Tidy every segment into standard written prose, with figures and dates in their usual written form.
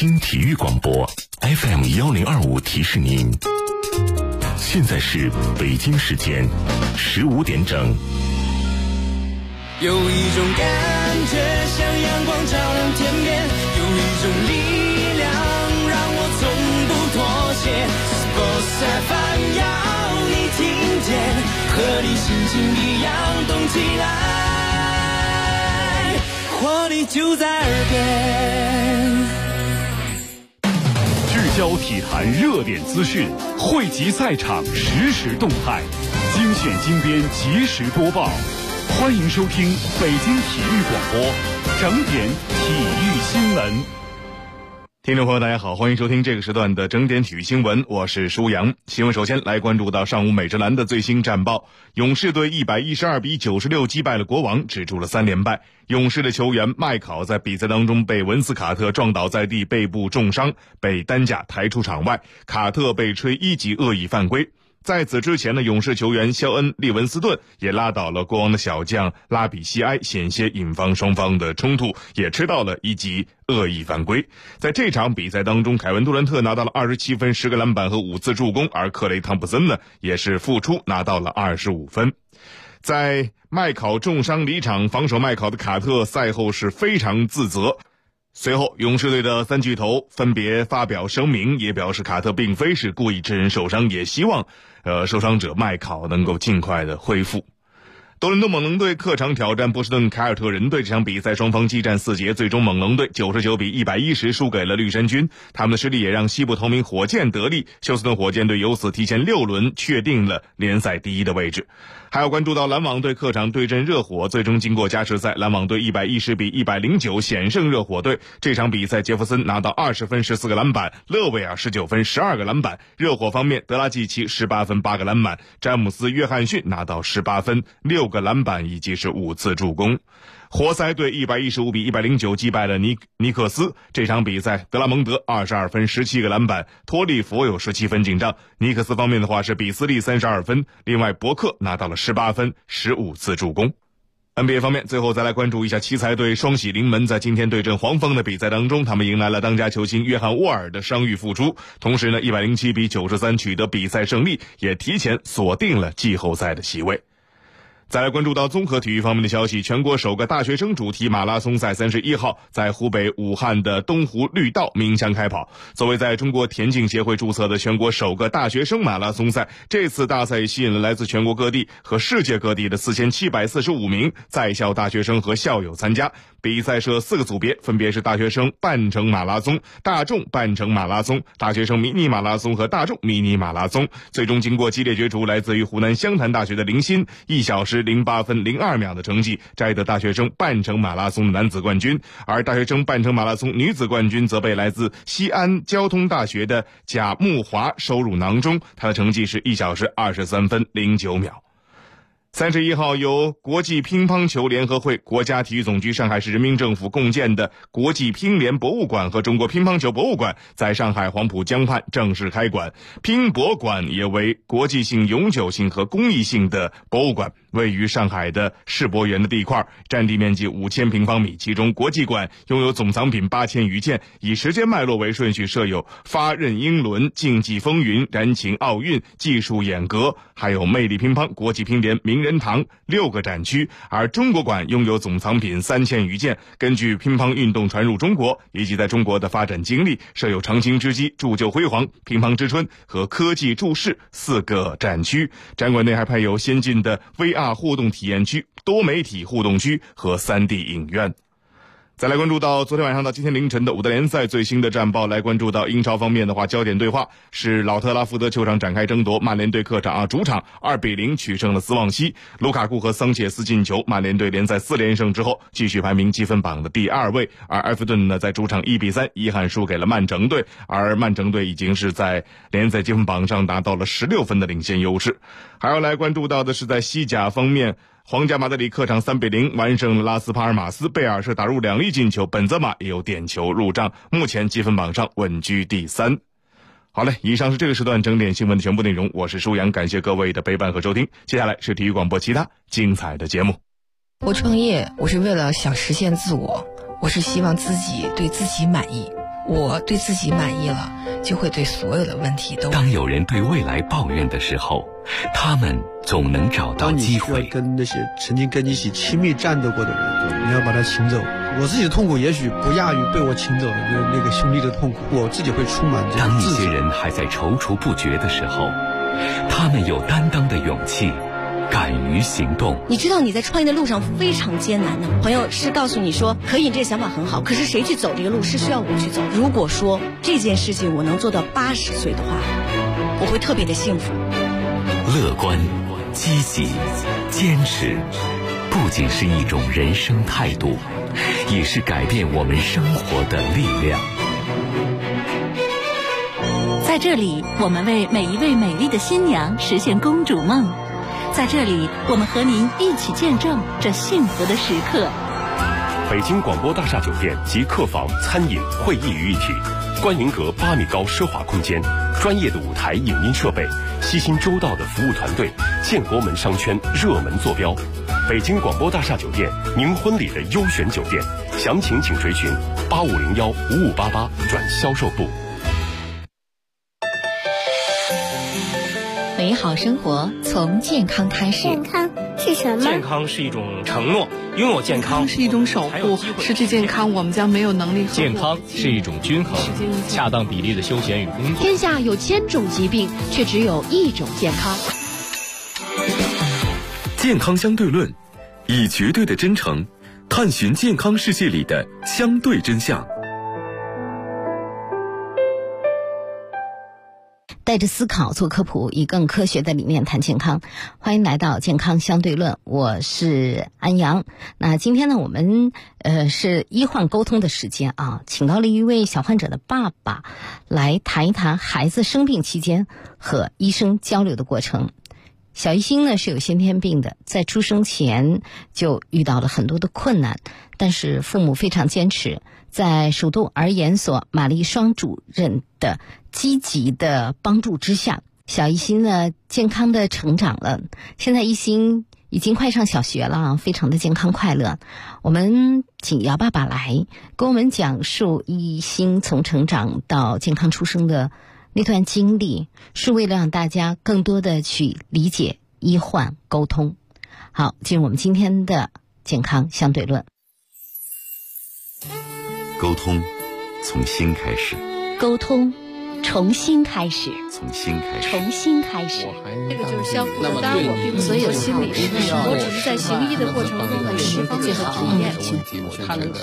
京体育广播 FM1025提示您，现在是北京时间15点整。 有一种感觉像阳光照亮天边，有一种力量让我从不妥协。Sports FM 要你听见，和你心情一样动起来，活力就在耳边。 聚焦体坛热点资讯，汇集赛场实时动态，精选精编及时播报。欢迎收听北京体育广播整点体育新闻。听众朋友大家好，欢迎收听这个时段的整点体育新闻，我是舒阳。新闻首先来关注到上午美职篮的最新战报，勇士队112比96击败了国王，止住了3连败。勇士的球员麦考在比赛当中被文斯卡特撞倒在地，背部重伤，被担架抬出场外，卡特被吹1级恶意犯规。在此之前呢，勇士球员肖恩·利文斯顿也拉倒了国王的小将拉比西埃，险些引发双方的冲突，也吃到了1级恶意犯规。在这场比赛当中，凯文杜兰特拿到了27分、10个篮板和5次助攻，而克雷汤普森呢也是复出拿到了25分。在麦考重伤离场，防守麦考的卡特赛后是非常自责。随后勇士队的3巨头分别发表声明，也表示卡特并非是故意致人受伤，也希望受伤者麦考能够尽快的恢复。多伦多猛龙队客场挑战波士顿凯尔特人队，这场比赛双方激战4节，最终猛龙队99比110输给了绿衫军。他们的实力也让西部头名火箭得利，休斯顿火箭队由此提前6轮确定了联赛第1的位置。还要关注到篮网队客场对阵热火，最终经过加时赛，篮网队110比109险胜热火队。这场比赛杰弗森拿到20分14个篮板，勒维尔19分12个篮板。热火方面，德拉季奇18分8个篮板，詹姆斯约翰逊拿到18分6个篮板以及是5次助攻。活塞队115比109击败了尼克斯。这场比赛德拉蒙德22分17个篮板，托利弗有17分进账。尼克斯方面的话是比斯利32分，另外伯克拿到了18分15次助攻。NBA 方面，最后再来关注一下奇才队双喜临门，在今天对阵黄蜂的比赛当中，他们迎来了当家球星约翰沃尔的伤愈复出，同时呢107比93取得比赛胜利，也提前锁定了季后赛的席位。再来关注到综合体育方面的消息，全国首个大学生主题马拉松赛31号在湖北武汉的东湖绿道鸣枪开跑。作为在中国田径协会注册的全国首个大学生马拉松赛，这次大赛吸引了来自全国各地和世界各地的4745名在校大学生和校友参加。比赛设4个组别，分别是大学生半程马拉松、大众半程马拉松、大学生迷你马拉松和大众迷你马拉松。最终经过激烈角逐，来自于湖南湘潭大学的林鑫1小时08分02秒的成绩摘得大学生半程马拉松的男子冠军，而大学生半程马拉松女子冠军则被来自西安交通大学的贾木华收入囊中，她的成绩是1小时23分09秒。31号由国际乒乓球联合会、国家体育总局、上海市人民政府共建的国际乒联博物馆和中国乒乓球博物馆在上海黄浦江畔正式开馆。乒博馆也为国际性、永久性和公益性的博物馆，位于上海的世博园的地块，占地面积5000平方米，其中国际馆拥有总藏品8000余件，以时间脉络为顺序设有发刃英伦、竞技风云、燃情奥运、技术演革，还有魅力乒乓、国际乒联、名人堂6个展区，而中国馆拥有总藏品3000余件，根据乒乓运动传入中国以及在中国的发展经历，设有长青之机、铸就辉煌、乒乓之春和科技注释4个展区。展馆内还配有先进的 VR 互动体验区、多媒体互动区和 3D 影院。再来关注到昨天晚上到今天凌晨的5大联赛最新的战报，来关注到英超方面的话，焦点对话是老特拉福德球场展开争夺，曼联队客场主场2比0取胜了斯旺西，卢卡库和桑切斯进球，曼联队联赛4连胜之后继续排名积分榜的第2位，而埃弗顿呢在主场1比3遗憾输给了曼城队，而曼城队已经是在联赛积分榜上达到了16分的领先优势。还要来关注到的是在西甲方面，皇家马德里客场3比0完胜了拉斯帕尔马斯，贝尔是打入2粒进球，本泽马也有点球入账，目前积分榜上稳居第3。好嘞，以上是这个时段整点新闻的全部内容，我是舒阳，感谢各位的陪伴和收听，接下来是体育广播其他精彩的节目。 我创业，我是为了想实现自我，我是希望自己对自己满意。 我对自己满意了，就会对所有的问题都。 当有人对未来抱怨的时候，他们总能找到机会。 当你需要跟那些曾经跟你一起亲密战斗过的人，你要把他请走。我自己的痛苦也许不亚于被我请走的那个兄弟的痛苦，我自己会充满这种自责。 当一些人还在踌躇不决的时候，他们有担当的勇气，敢于行动。 你知道你在创业的路上非常艰难的，朋友是告诉你说可以，这个想法很好，可是谁去走这个路是需要我去走。如果说这件事情我能做到80岁的话，我会特别的幸福。 乐观、积极、坚持，不仅是一种人生态度，也是改变我们生活的力量。 在这里，我们为每一位美丽的新娘实现公主梦。在这里，我们和您一起见证这幸福的时刻。 北京广播大厦酒店集客房、餐饮、会议于一体，观云阁8米高奢华空间，专业的舞台影音设备，悉心周到的服务团队，建国门商圈热门坐标。北京广播大厦酒店，您婚礼的优选酒店，详情请垂询8501-5588转销售部。 美好生活从健康开始。 健康是什么？ 健康是一种承诺，拥有健康是一种守护，失去健康我们将没有能力。 健康是一种均衡、恰当比例的休闲与工作。 天下有1000种疾病，却只有1种健康。 健康相对论，以绝对的真诚探寻健康世界里的相对真相。 带着思考做科普，以更科学的理念谈健康。欢迎来到健康相对论，我是安阳。那今天呢，我们是医患沟通的时间啊，请到了一位小患者的爸爸来谈一谈孩子生病期间和医生交流的过程。小一星呢是有先天病的，在出生前就遇到了很多的困难，但是父母非常坚持，在蜀都儿研所玛丽双主任的积极的帮助之下，小一星呢健康的成长了。现在一星已经快上小学了，非常的健康快乐。我们请姚爸爸来跟我们讲述一星从成长到健康出生的那段经历，是为了让大家更多的去理解医患沟通。好，进入我们今天的健康相对论。 沟通从心开始， 沟通重新开始， 从心开始， 重新开始。 这个就是相互的，当然我并不是有心理师，我只是在行医的过程中很释放最好体验。 他那个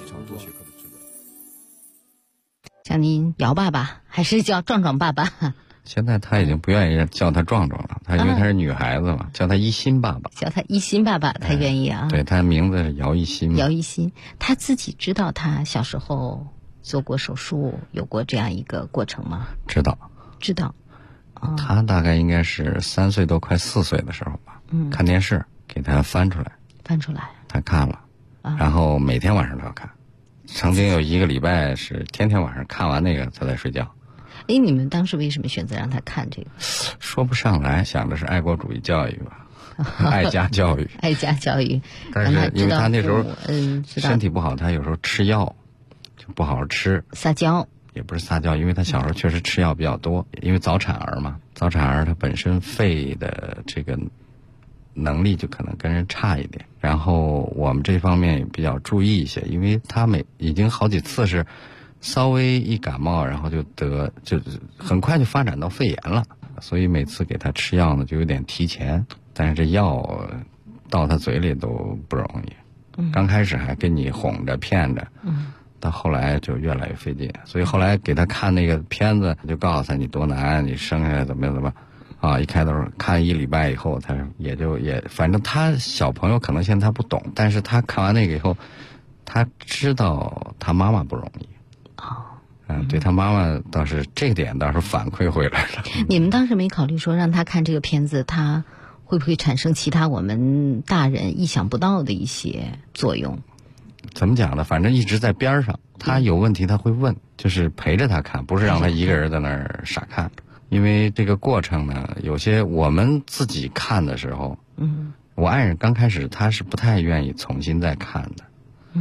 叫您姚爸爸还是叫壮壮爸爸？ 现在他已经不愿意叫他壮壮了，他因为他是女孩子嘛，叫他一心爸爸。 叫他一心爸爸，他愿意啊。 对，他名字是姚一心。 姚一心，他自己知道他小时候做过手术，有过这样一个过程吗？ 知道。 知道。 他大概应该是3岁多快4岁的时候吧，看电视给他翻出来，他看了，然后每天晚上都要看，曾经有1个礼拜是天天晚上看完那个他再睡觉。 你们当时为什么选择让他看这个？ 说不上来，想的是爱国主义教育吧，爱家教育。 爱家教育。 但是因为他那时候身体不好，他有时候吃药就不好好吃， 撒娇。 也不是撒娇，因为他小时候确实吃药比较多，因为早产儿嘛，早产儿他本身肺的这个能力就可能跟人差一点，然后我们这方面也比较注意一些，因为他已经好几次是稍微一感冒，然后就很快就发展到肺炎了，所以每次给他吃药呢就有点提前，但是这药到他嘴里都不容易，刚开始还跟你哄着骗着，到后来就越来越费劲，所以后来给他看那个片子，就告诉他你多难，你生下来怎么啊！一开头看1礼拜以后，他也反正他小朋友可能现在他不懂，但是他看完那个以后，他知道他妈妈不容易。对他妈妈倒是这个点倒是反馈回来了。 你们当时没考虑说让他看这个片子，他会不会产生其他我们大人意想不到的一些作用？ 怎么讲呢？反正一直在边上，他有问题他会问，就是陪着他看，不是让他一个人在那儿傻看。因为这个过程呢，有些我们自己看的时候，我爱人刚开始他是不太愿意重新再看的，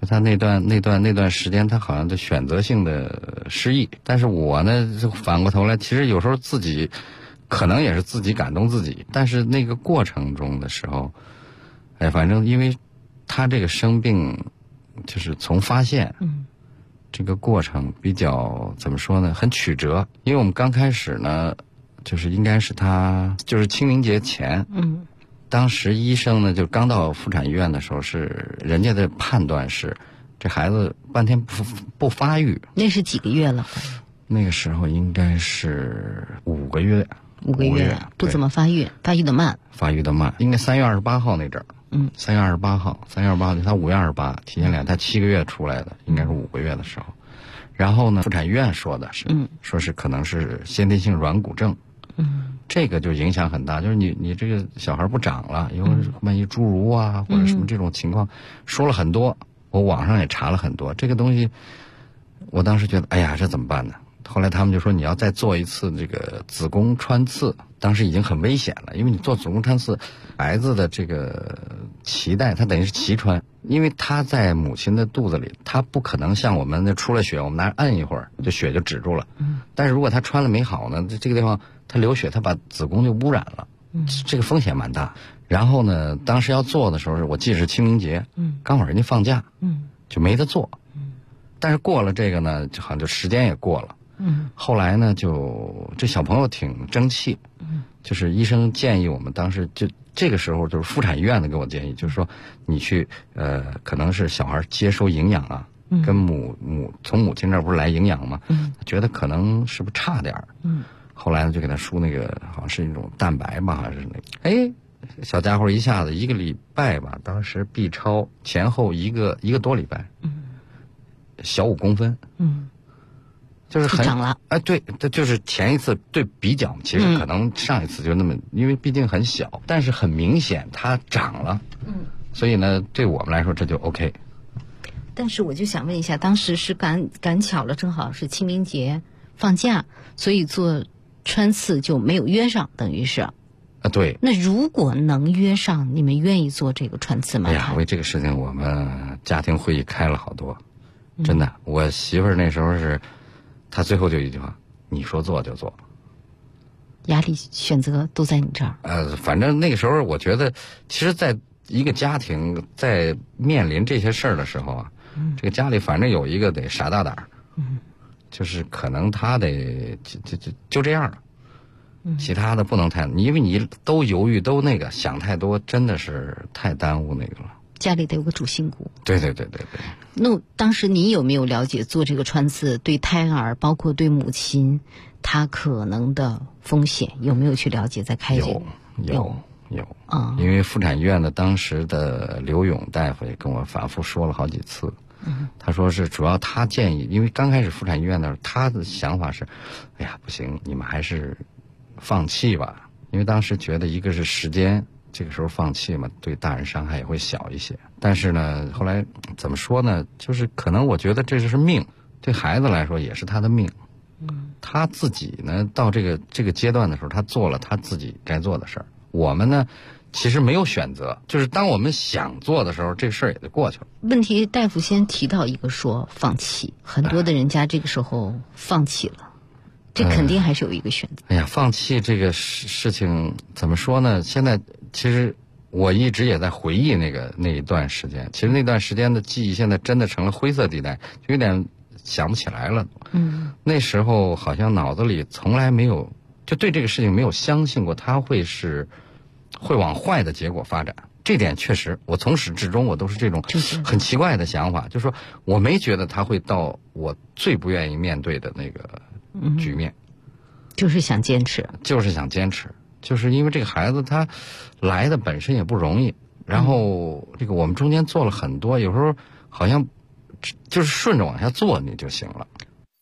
就他那段时间，他好像就选择性的失忆。但是我呢，就反过头来，其实有时候自己可能也是自己感动自己，但是那个过程中的时候，哎，反正因为他这个生病，就是从发现，这个过程比较怎么说呢，很曲折。因为我们刚开始呢，就是应该是他就是清明节前，当时医生呢就刚到妇产医院的时候，是人家的判断是这孩子半天不发育。 那是几个月了？ 那个时候应该是5个月。 5个月不怎么发育，发育的慢。 应该3月28号那阵儿。3月28号，他5月28提前他7个月出来的，应该是5个月的时候。然后呢，妇产医院说的是，说是可能是先天性软骨症。这个就影响很大，就是你这个小孩不长了，以后万一侏儒啊或者什么这种情况，说了很多，我网上也查了很多这个东西。我当时觉得，哎呀，这怎么办呢？后来他们就说你要再做一次这个子宫穿刺，当时已经很危险了，因为你做子宫穿刺，孩子的这个脐带它等于是脐穿，因为他在母亲的肚子里，他不可能像我们那出了血，我们拿着按一会儿，就血就止住了。但是如果他穿了没好呢，这个地方他流血，他把子宫就污染了，这个风险蛮大。然后呢，当时要做的时候，我记得是清明节，刚好人家放假，就没得做。但是过了这个呢，就好像就时间也过了。后来呢，就这小朋友挺争气，就是医生建议我们当时就这个时候就是妇产医院的给我建议，就是说你去可能是小孩接收营养啊，跟从母亲这儿不是来营养吗？觉得可能是不是差点儿。后来呢就给他输那个好像是一种蛋白吧，好像是那个。哎，小家伙一下子1个礼拜吧，当时 B 超前后一个多礼拜，小5公分。就是很长了， 哎，对，这就是前一次对比较，其实可能上一次就那么，因为毕竟很小，但是很明显它长了，所以呢，对我们来说这就 OK。 但是我就想问一下，当时是赶巧了，正好是清明节放假，所以做穿刺就没有约上，等于是。啊， 对。 那如果能约上，你们愿意做这个穿刺吗？ 哎呀，为这个事情我们家庭会议开了好多，真的，我媳妇儿那时候是。他最后就一句话：“你说做就做。” 压力选择都在你这儿。 反正那个时候，我觉得，其实，在一个家庭在面临这些事儿的时候啊，这个家里反正有一个得傻大胆儿，就是可能他得就这样了，其他的不能太，因为你都犹豫都那个想太多，真的是太耽误那个了。 家里得有个主心骨。 对。 那当时你有没有了解做这个穿刺对胎儿，包括对母亲，他可能的风险有没有去了解？在开这个有啊，因为妇产医院的当时的刘勇大夫也跟我反复说了好几次。他说是主要他建议，因为刚开始妇产医院的时候，他的想法是，哎呀不行，你们还是放弃吧，因为当时觉得一个是时间。这个时候放弃嘛，对大人伤害也会小一些。但是呢，后来怎么说呢？就是可能我觉得这就是命，对孩子来说也是他的命。他自己呢，到这个阶段的时候，他做了他自己该做的事儿。我们呢，其实没有选择，就是当我们想做的时候，这个事儿也就过去了。 问题大夫先提到一个说放弃，很多的人家这个时候放弃了。这肯定还是有一个选择。 哎呀，放弃这个事情怎么说呢？现在其实我一直也在回忆那一段时间。其实那段时间的记忆现在真的成了灰色地带，就有点想不起来了。那时候好像脑子里从来没有，就对这个事情没有相信过，它会往坏的结果发展。这点确实，我从始至终我都是这种很奇怪的想法，就是说我没觉得它会到我最不愿意面对的那个局面， 就是想坚持， 就是因为这个孩子他来的本身也不容易，然后这个我们中间做了很多，有时候好像就是顺着往下做你就行了。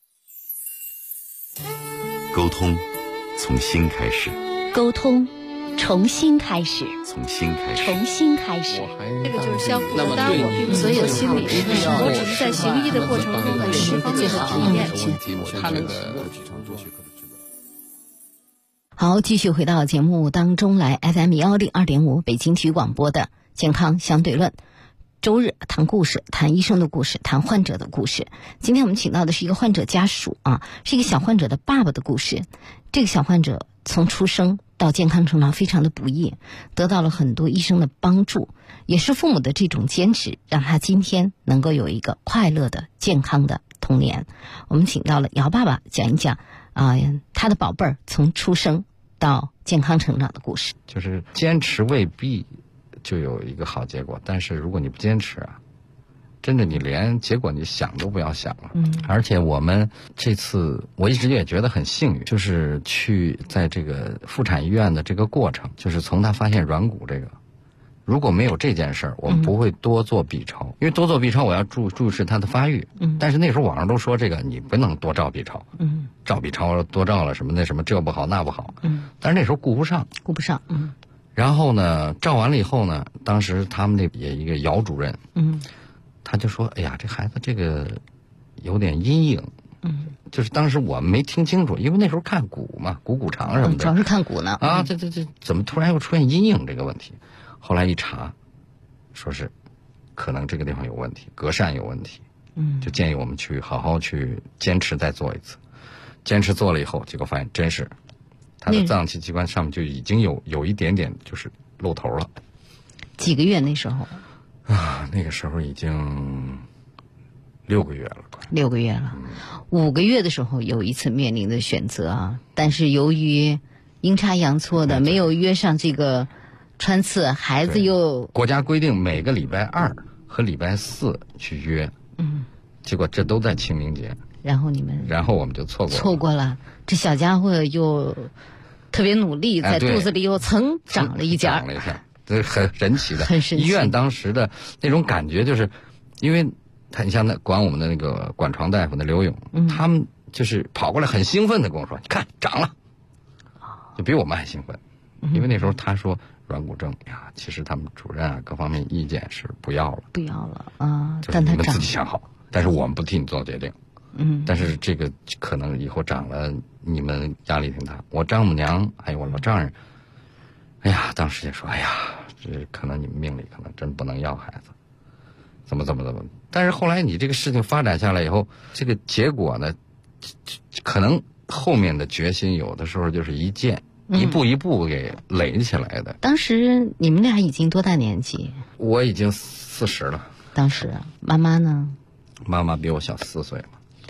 沟通从心开始， 沟通重新开始， 从心开始， 重新开始。 这个就是相互的搭我，并所有心理师，我只是在行医的过程中的释放最好的验证。 好，继续回到节目当中来 FM 102.5北京体育广播的健康相对论。 周日谈故事，谈医生的故事，谈患者的故事。今天我们请到的是一个患者家属啊，是一个小患者的爸爸的故事。这个小患者从出生到健康成长非常的不易，得到了很多医生的帮助，也是父母的这种坚持，让他今天能够有一个快乐的健康的童年。我们请到了姚爸爸讲一讲他的宝贝儿从出生到健康成长的故事。 就是坚持未必就有一个好结果，但是如果你不坚持啊，真的你连结果你想都不要想了。而且我们这次我一直也觉得很幸运，就是去在这个妇产医院的这个过程，就是从他发现软骨这个，如果没有这件事儿，我们不会多做 B 超，因为多做 B 超我要注视他的发育。但是那时候网上都说这个你不能多照 B 超，照 B 超多照了什么那什么这不好那不好。但是那时候顾不上。然后呢，照完了以后呢，当时他们那也一个姚主任，他就说：“哎呀，这孩子这个有点阴影。”就是当时我没听清楚，因为那时候看骨嘛，骨长什么的， 主要是看骨呢。 这怎么突然又出现阴影这个问题？后来一查，说是可能这个地方有问题，膈疝有问题。就建议我们去好好去坚持再做一次。坚持做了以后，结果发现真是。他的脏器器官上面就已经有一点点就是露头了。 几个月那时候？ 那个时候已经6个月了。 6个月了。5个月的时候有一次面临的选择但是由于阴差阳错的没有约上这个穿刺，孩子又国家规定每个礼拜2和礼拜4去约。结果这都在清明节。然后我们就错过了。 这小家伙又特别努力，在肚子里又曾长了一截。 长了一下，这很神奇的。 很神奇。 医院当时的那种感觉就是，因为你像管我们的那个管床大夫的刘勇，他们就是跑过来很兴奋的跟我说：“你看长了。”就比我们还兴奋，因为那时候他说软骨症呀，其实他们主任各方面意见是不要了就是你们自己想好，但是我们不替你做决定。但是这个可能以后长了，你们压力挺大。我丈母娘还有我老丈人，哎呀，当时也说，哎呀，这可能你们命里可能真不能要孩子，怎么。但是后来你这个事情发展下来以后，这个结果呢，可能后面的决心有的时候就是一步一步给垒起来的。 当时你们俩已经多大年纪？ 我已经40了。 当时妈妈呢？ 妈妈比我小4岁嘛。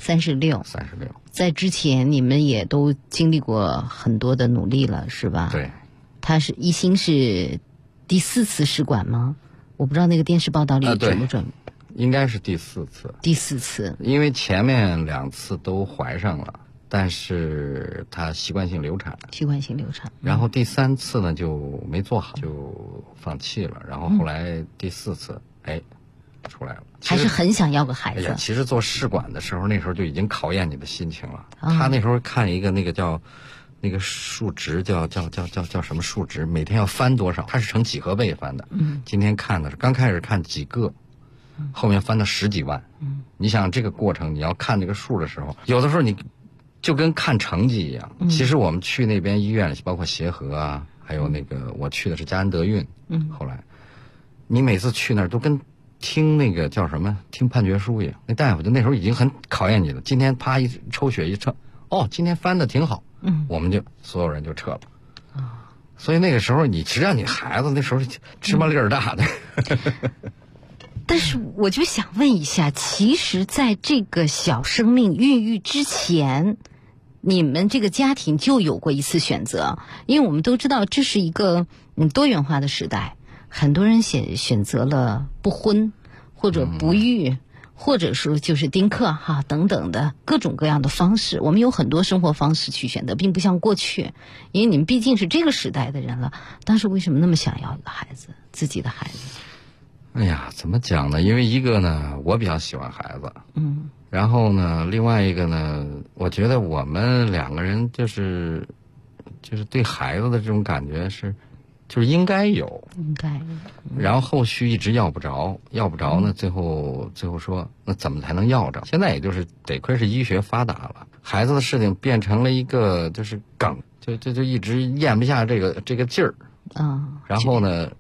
36。在之前你们也都经历过很多的努力了，是吧？ 对。 他是一心是第4次试管吗？我不知道那个电视报道里准不准。 应该是第4次。 第4次。 因为前面2次都怀上了，但是他习惯性流产。然后第3次呢就没做好，就放弃了。然后后来第4次，出来了。 还是很想要个孩子。 其实做试管的时候，那时候就已经考验你的心情了。他那时候看一个那个叫那个数值，叫什么数值，每天要翻多少，它是成几何倍翻的。今天看的是刚开始看几个，后面翻到10几万。你想这个过程，你要看这个数的时候，有的时候你就跟看成绩一样。其实我们去那边医院，包括协和还有那个我去的是嘉安德运。后来你每次去那儿都跟听那个叫什么，听判决书一样。那大夫就那时候已经很考验你了。今天啪一抽血一测，今天翻的挺好。我们就所有人就撤了。所以那个时候你只要你孩子那时候芝麻粒儿大的。 但是我就想问一下，其实在这个小生命孕育之前，你们这个家庭就有过一次选择。因为我们都知道这是一个多元化的时代，很多人选择了不婚或者不育，或者说就是丁克等等的各种各样的方式。我们有很多生活方式去选择，并不像过去。因为你们毕竟是这个时代的人了，当时为什么那么想要一个孩子，自己的孩子？ 哎呀，怎么讲呢？因为一个呢，我比较喜欢孩子。然后呢，另外一个呢，我觉得我们2个人就是对孩子的这种感觉就是应该有。然后后续一直要不着呢，最后说那怎么才能要着？现在也就是得亏是医学发达了，孩子的事情变成了一个就是梗，就一直咽不下这个劲儿。然后呢，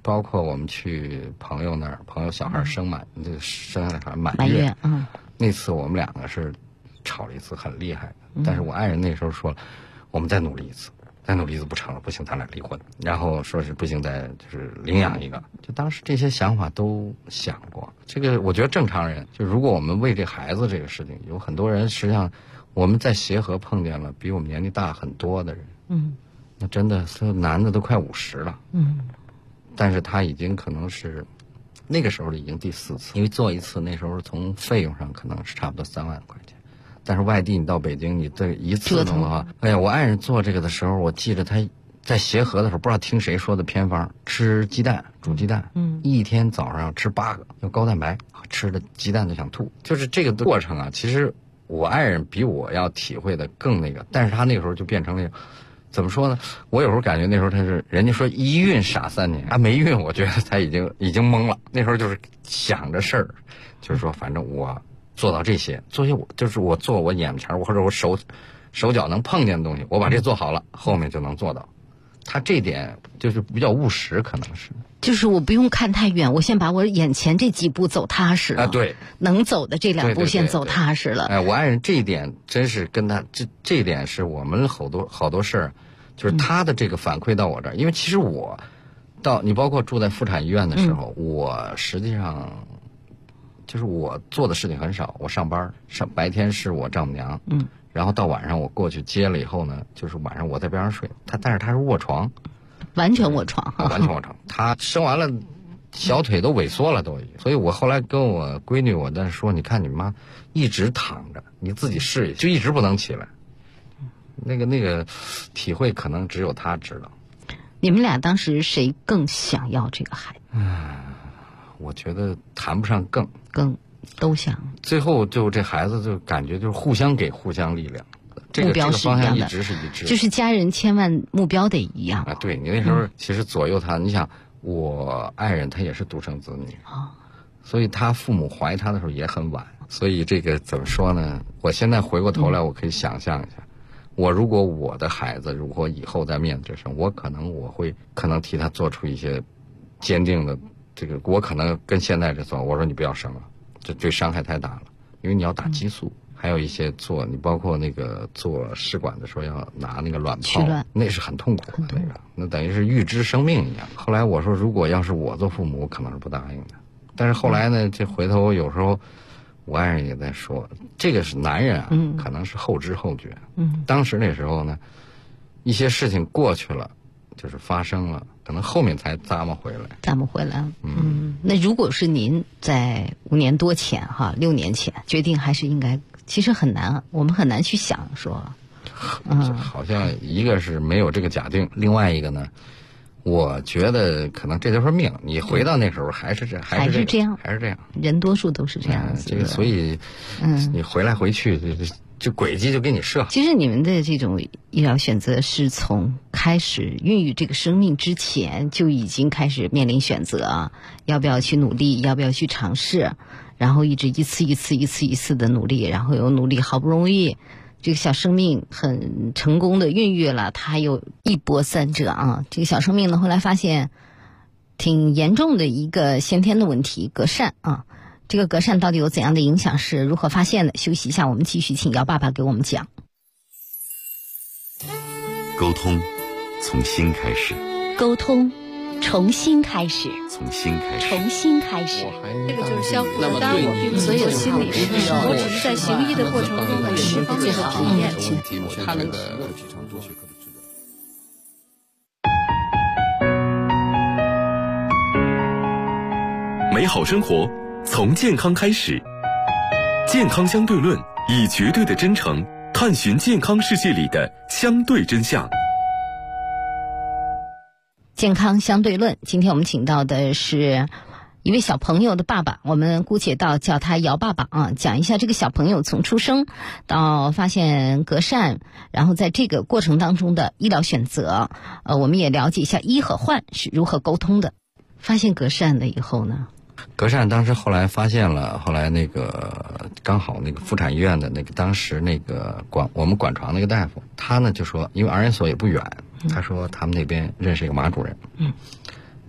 包括我们去朋友那儿，朋友小孩生下来孩满月， 那次我们两个是吵了一次很厉害的，但是我爱人那时候说了，我们再努力一次。再努力就不成了，不行，咱俩离婚。然后说是不行，再就是领养一个。就当时这些想法都想过。这个我觉得正常人，就如果我们为这孩子这个事情，有很多人实际上我们在协和碰见了比我们年纪大很多的人。那真的，这男的都快50了。但是他已经可能是那个时候已经第4次，因为做一次那时候从费用上可能是差不多3万块钱。但是外地你到北京，你这一次的话，哎呀，我爱人做这个的时候，我记着他在协和的时候，不知道听谁说的偏方，吃鸡蛋，煮鸡蛋，一天早上要吃8个，要高蛋白，吃的鸡蛋都想吐。就是这个过程啊，其实我爱人比我要体会的更那个，但是他那个时候就变成那个，怎么说呢？我有时候感觉那时候他是人家说一孕傻3年，他没孕，我觉得他已经懵了。那时候就是想着事儿，就是说反正我。做到这些，就是我做我眼前或者我手脚能碰见的东西，我把这做好了，后面就能做到。他这点就是比较务实，可能是。 就是我不用看太远，我先把我眼前这几步走踏实了。 对， 能走的这2步先走踏实了。 我爱人这一点真是跟他这一点是我们好多事儿，就是他的这个反馈到我这儿，因为其实你包括住在妇产医院的时候，我实际上。就是我做的事情很少，我上班白天是我丈母娘，然后到晚上我过去接了以后呢，就是晚上我在边上睡，但是他是卧床， 完全卧床， 完全卧床。他生完了，小腿都萎缩了都已经，所以我后来跟我闺女我在说，你看你妈一直躺着，你自己试一下，就一直不能起来，那个体会可能只有他知道。 你们俩当时谁更想要这个孩子？ 我觉得谈不上更都想， 最后就这孩子就感觉就是互相给互相力量， 目标是一样的， 一直是一致， 就是家人千万目标得一样啊。对，你那时候其实左右他，你想我爱人他也是独生子女所以他父母怀他的时候也很晚，所以这个怎么说呢？我现在回过头来，我可以想象一下，如果我的孩子如果以后在面对这事，我可能替他做出一些坚定的。这个我可能跟现在这做，我说你不要生了，这对伤害太大了，因为你要打激素，还有一些你包括那个做试管的时候要拿那个卵泡，那是很痛苦的那等于是预知生命一样。后来我说，如果要是我做父母，我可能是不答应的。但是后来呢，这回头有时候我爱人也在说，这个是男人啊，可能是后知后觉。当时那时候呢，一些事情过去了，就是发生了。可能后面才咂摸回来。那如果是您在5年多前6年前决定，还是应该，其实很难，我们很难去想说，好像一个是没有这个假定，另外一个呢，我觉得可能这就是命，你回到那时候还是这样，人多数都是这样子的。这个所以，你回来回去就轨迹就给你设好。其实你们的这种医疗选择是从开始孕育这个生命之前就已经开始面临选择，要不要去努力，要不要去尝试，然后一直一次的努力，然后又努力，好不容易这个小生命很成功的孕育了，它又一波三折啊。这个小生命呢，后来发现挺严重的一个先天的问题，隔疝啊。这个隔疝到底有怎样的影响，是如何发现的？休息一下，我们继续请姚爸爸给我们讲。 沟通从心开始， 沟通重新开始， 从心开始， 重新开始。 这个就是相互的，当然我并没有心理师，我只是在行医的过程中的释放最好体验。 他那个美好生活从健康开始，健康相对论以绝对的真诚探寻健康世界里的相对真相。 健康相对论，今天我们请到的是一位小朋友的爸爸，我们姑且叫他姚爸爸啊，讲一下这个小朋友从出生到发现隔疝，然后在这个过程当中的医疗选择，我们也了解一下医和患是如何沟通的。发现隔疝了以后呢？ 隔疝当时后来发现了，后来那个刚好那个妇产医院的那个当时那个我们管床那个大夫，他呢就说，因为儿研所也不远，他说他们那边认识一个马主任，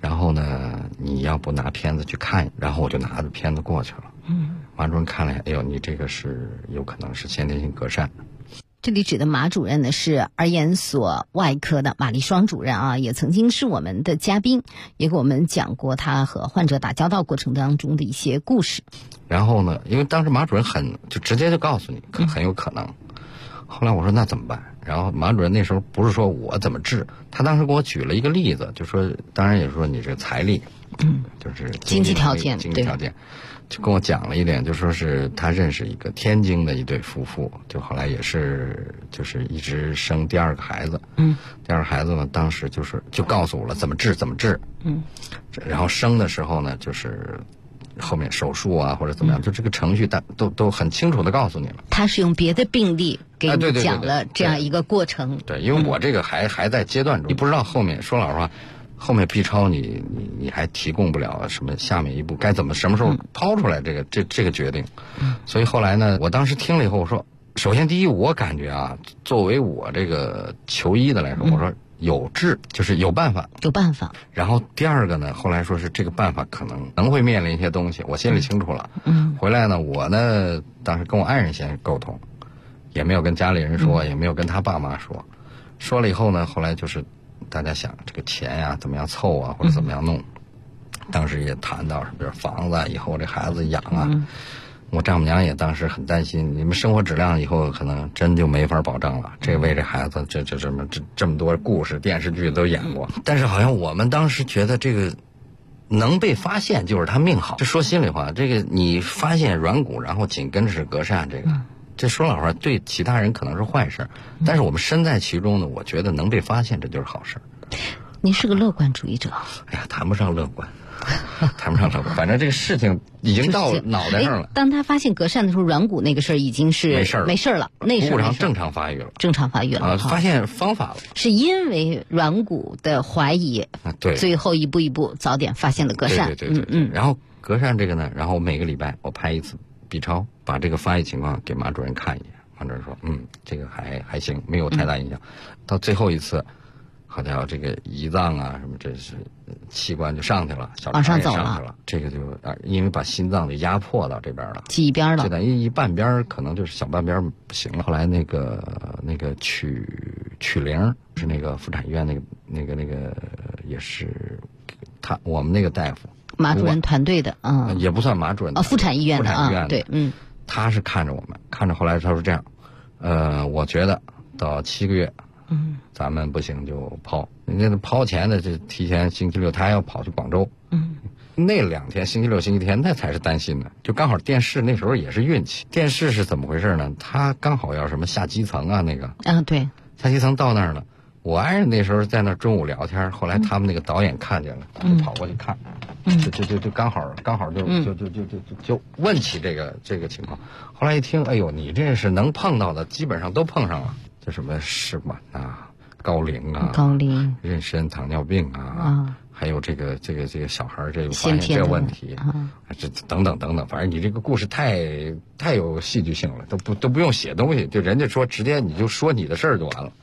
然后呢，你要不拿片子去看，然后我就拿着片子过去了。马主任看了，哎呦，你这个是有可能是先天性隔疝。 这里指的马主任呢是儿研所外科的马丽双主任啊，也曾经是我们的嘉宾，也给我们讲过他和患者打交道过程当中的一些故事。 然后呢，因为当时马主任就直接就告诉你很有可能。后来我说那怎么办？然后马主任那时候不是说我怎么治，他当时给我举了一个例子，就说当然也说你这财力，就是经济条件， 就跟我讲了一点，就说是他认识一个天津的一对夫妇，就后来也是就是一直生第二个孩子，第二个孩子呢，当时就告诉我了怎么治，然后生的时候呢，就是后面手术啊或者怎么样，就这个程序都很清楚的告诉你了。 他是用别的病例给你讲了这样一个过程。 对，因为我这个还在阶段中，你不知道后面，说老实话。后面 B 超你还提供不了什么下面一步该怎么什么时候抛出来这个决定，所以后来呢，我当时听了以后，我说，首先第一，我感觉啊，作为我这个求医的来说，我说有治，就是有办法。然后第二个呢，后来说是这个办法可能会面临一些东西，我心里清楚了。回来呢，我呢当时跟我爱人先沟通，也没有跟家里人说，也没有跟他爸妈说了以后呢，后来就是。大家想这个钱呀怎么样凑啊，或者怎么样弄，当时也谈到比如房子以后这孩子养啊，我丈母娘也当时很担心，你们生活质量以后可能真就没法保证了。这为这孩子这么多故事电视剧都演过，但是好像我们当时觉得这个能被发现就是他命好。这说心里话，这个你发现软骨，然后紧跟着是隔疝这个。这说老实话，对其他人可能是坏事，但是我们身在其中呢，我觉得能被发现，这就是好事。 您是个乐观主义者。 哎呀，谈不上乐观，反正这个事情已经到脑袋上了。 当他发现隔疝的时候，软骨那个事儿已经是没事了，那事儿正常发育了啊， 发现方法了。 是因为软骨的怀疑， 对， 最后一步早点发现了隔疝。 对。然后隔疝这个呢，然后每个礼拜我拍一次B 超，把这个发育情况给马主任看一眼。马主任说，这个还行，没有太大影响。到最后一次，好家伙，这个胰脏啊什么，这是器官就上去了，小肠也上去了。这个就因为把心脏就压迫到这边了， 挤一边了， 就等于一半边可能就是小半边不行了。后来那个曲玲是那个妇产医院那个也是我们那个大夫。 马主任团队的， 也不算马主任妇产医院的，对， 他是看着我们，看着后来他说这样，我觉得到7个月，咱们不行就抛。那抛前的就提前星期六他还要跑去广州，那2天星期六星期天那才是担心的，就刚好电视那时候也是运气。电视是怎么回事呢？他刚好要什么下基层啊那个， 对， 下基层到那儿了。我爱人那时候在那中午聊天，后来他们那个导演看见了，就跑过去看，就刚好就问起这个情况。后来一听，哎呦，你这是能碰到的，基本上都碰上了，就什么试管啊、高龄啊、妊娠糖尿病啊，还有这个小孩这个发现这个问题，这等等，反正你这个故事太有戏剧性了，都不用写东西，就人家说直接你就说你的事儿就完了。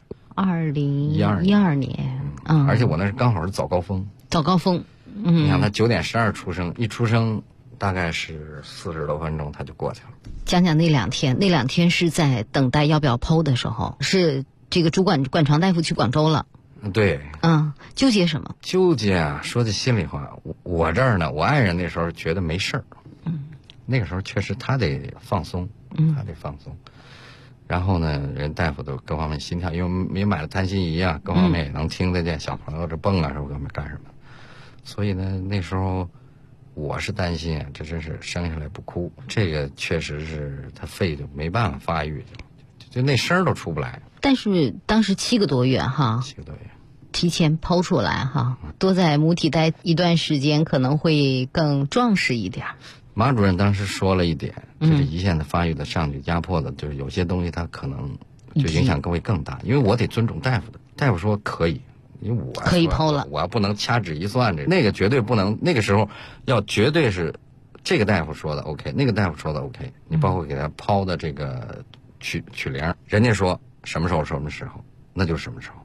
2012年， 而且我那是刚好是早高峰，你想他9点12出生，一出生大概是40多分钟他就过去了。 讲讲那2天是在等待要不要剖的时候，是这个主管灌肠大夫去广州了。 对， 纠结什么？ 纠结啊！说句心里话，我这儿呢，我爱人那时候觉得没事儿，那个时候确实他得放松，然后呢，人大夫都各方面心跳，因为也买了探心仪啊，各方面也能听得见小朋友这蹦啊什么干什么。所以呢，那时候我是担心，这真是生下来不哭，这个确实是他肺就没办法发育，就那声都出不来。 但是当时7个多月哈，7 个多月， 提前剖出来哈，多在母体待一段时间可能会更壮实一点。 马主任当时说了一点，就是胰腺的发育的上去压迫的，就是有些东西它可能就影响会更大，因为我得尊重大夫的，大夫说可以，因为我可以剖了， 我不能掐指一算，那个绝对不能，那个时候要绝对是这个大夫说的 OK， 那个大夫说的 OK， 你包括给他剖的这个曲铃，人家说什么时候，那就是什么时候，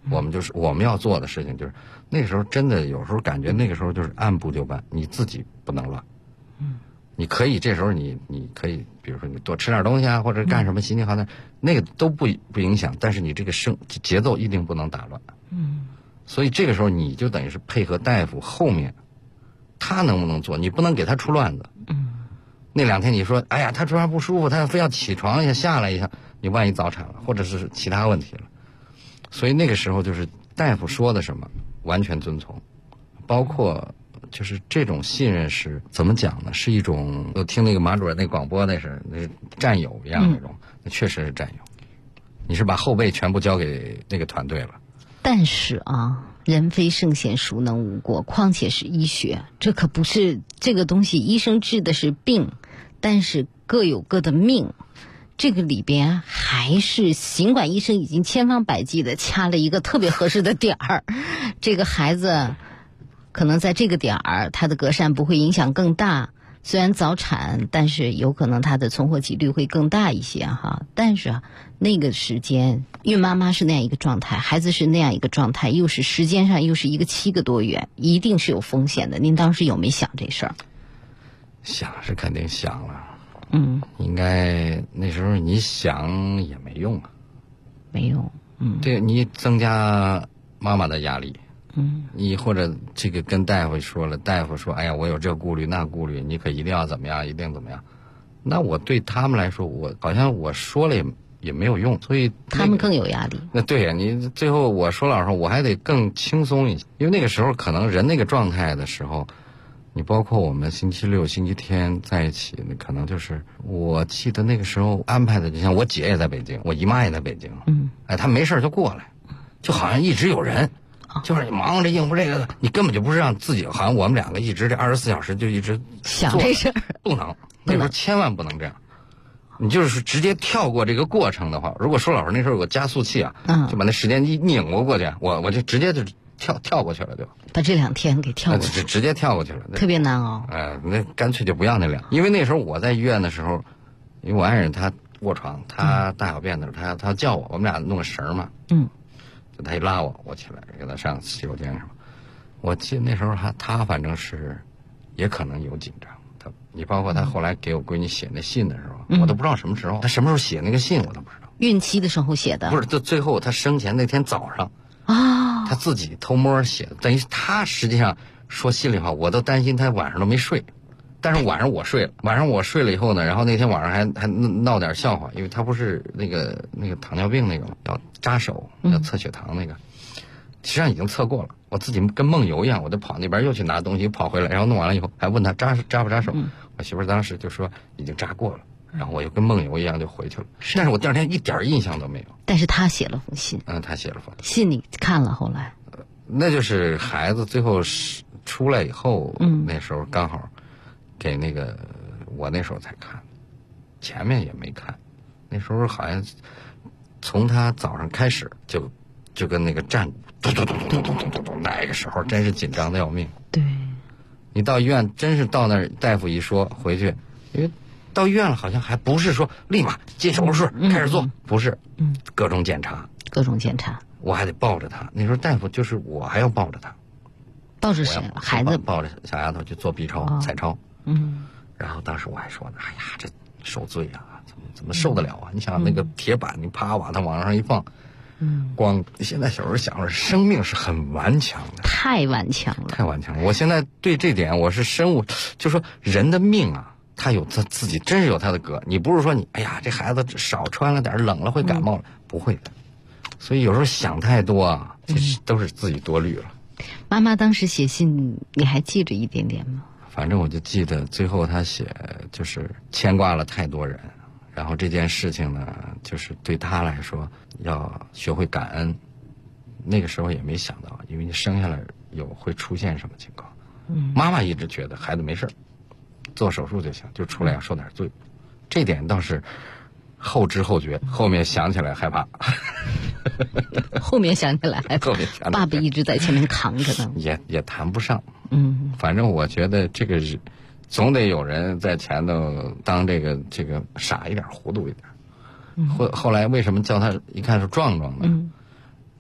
我们要做的事情就是，那个时候真的有时候感觉那个时候就是按部就班，你自己不能乱。你可以这时候你可以，比如说你多吃点东西啊，或者干什么心情好点，那个都不影响，但是你这个节奏一定不能打乱。所以这个时候你就等于是配合大夫后面，他能不能做，你不能给他出乱子。那2天你说，哎呀，他突然不舒服，他非要起床一下下来一下，你万一早产了，或者是其他问题了。所以那个时候就是大夫说的什么完全遵从，包括就是这种信任是怎么讲呢？是一种，我听那个马主任那广播，那是战友一样那种，那确实是战友。你是把后背全部交给那个团队了。 但是啊，人非圣贤，孰能无过？况且是医学，这可不是这个东西，医生治的是病，但是各有各的命。这个里边还是尽管医生已经千方百计的掐了一个特别合适的点儿，这个孩子可能在这个点儿他的隔疝不会影响更大，虽然早产，但是有可能他的存活几率会更大一些哈。但是那个时间，孕妈妈是那样一个状态，孩子是那样一个状态，又是时间上又是一个7个多月，一定是有风险的。您当时有没想这事儿？ 想是肯定想了。应该那时候你想也没用啊， 没用。 对，你增加妈妈的压力。你或者这个跟大夫说了，大夫说，哎呀，我有这顾虑那顾虑，你可一定要怎么样，一定怎么样。那我对他们来说，我好像我说了也没有用，所以他们更有压力。 那对呀，你最后我说老实话，我还得更轻松一些，因为那个时候可能人那个状态的时候。你包括我们星期六、星期天在一起，那可能就是我记得那个时候安排的，就像我姐也在北京，我姨妈也在北京，她没事就过来，就好像一直有人，就是你忙着应付这个，你根本就不是让自己，好像我们2个一直这24小时就一直想这事儿， 不能，那时候千万不能这样。你就是直接跳过这个过程的话，如果说老师那时候有个加速器啊，就把那时间一拧过去，我就直接就跳过去了，就把这2天给跳过去， 直接跳过去了， 特别难熬。 那干脆就不要那2，因为那时候我在医院的时候，因为我爱人他卧床，他大小便的时候，他叫我们俩弄个绳嘛，就他一拉我起来给他上洗手间什么。我记得那时候他反正是也可能有紧张。你包括他后来给我闺女写那信的时候，我都不知道什么时候，他什么时候写那个信我都不知道。 孕期的时候写的？不是，就最后他生前那天早上他自己偷摸写的，等于他实际上说心里话，我都担心他晚上都没睡，但是晚上我睡了，以后呢，然后那天晚上还闹点笑话，因为他不是那个糖尿病那个要扎手要测血糖那个，实际上已经测过了，我自己跟梦游一样，我就跑那边又去拿东西跑回来，然后弄完了以后还问他扎不扎手，我媳妇当时就说已经扎过了，然后我又跟梦游一样就回去了，但是我第2天一点印象都没有。 但是他写了封信。 他写了封信，你看了后来？ 那就是孩子最后出来以后，那时候刚好给那个我那时候才看，前面也没看。那时候好像从他早上开始就跟那个战鼓咚咚咚咚咚咚咚咚，那个时候真是紧张的要命。 对， 你到医院真是到那儿，大夫一说回去，因为到医院了好像还不是说立马进手术室开始做，不是，各种检查，我还得抱着他。那时候大夫就是我还要抱着他， 抱着谁？孩子抱着小丫头去做 B 超、彩超。然后当时我还说呢，哎呀，这受罪啊，怎么受得了啊？你想那个铁板，你啪把它往上一放，光现在小时候想着生命是很顽强的， 太顽强了。 我现在对这点我是深恶，就说人的命啊，他有他自己，真是有他的格。你不是说你哎呀，这孩子少穿了点，冷了会感冒了，不会的。所以有时候想太多啊，这都是自己多虑了。 妈妈当时写信，你还记着一点点吗？ 反正我就记得最后他写就是牵挂了太多人，然后这件事情呢，就是对他来说要学会感恩。那个时候也没想到，因为你生下来会出现什么情况。妈妈一直觉得孩子没事，做手术就行，就出来要受点罪。这点倒是后知后觉，后面想起来害怕。 后面想起来害怕，爸爸一直在前面扛着呢。 也谈不上。反正我觉得这个是总得有人在前头当这个傻一点、糊涂一点。后来为什么叫他一看是壮壮呢？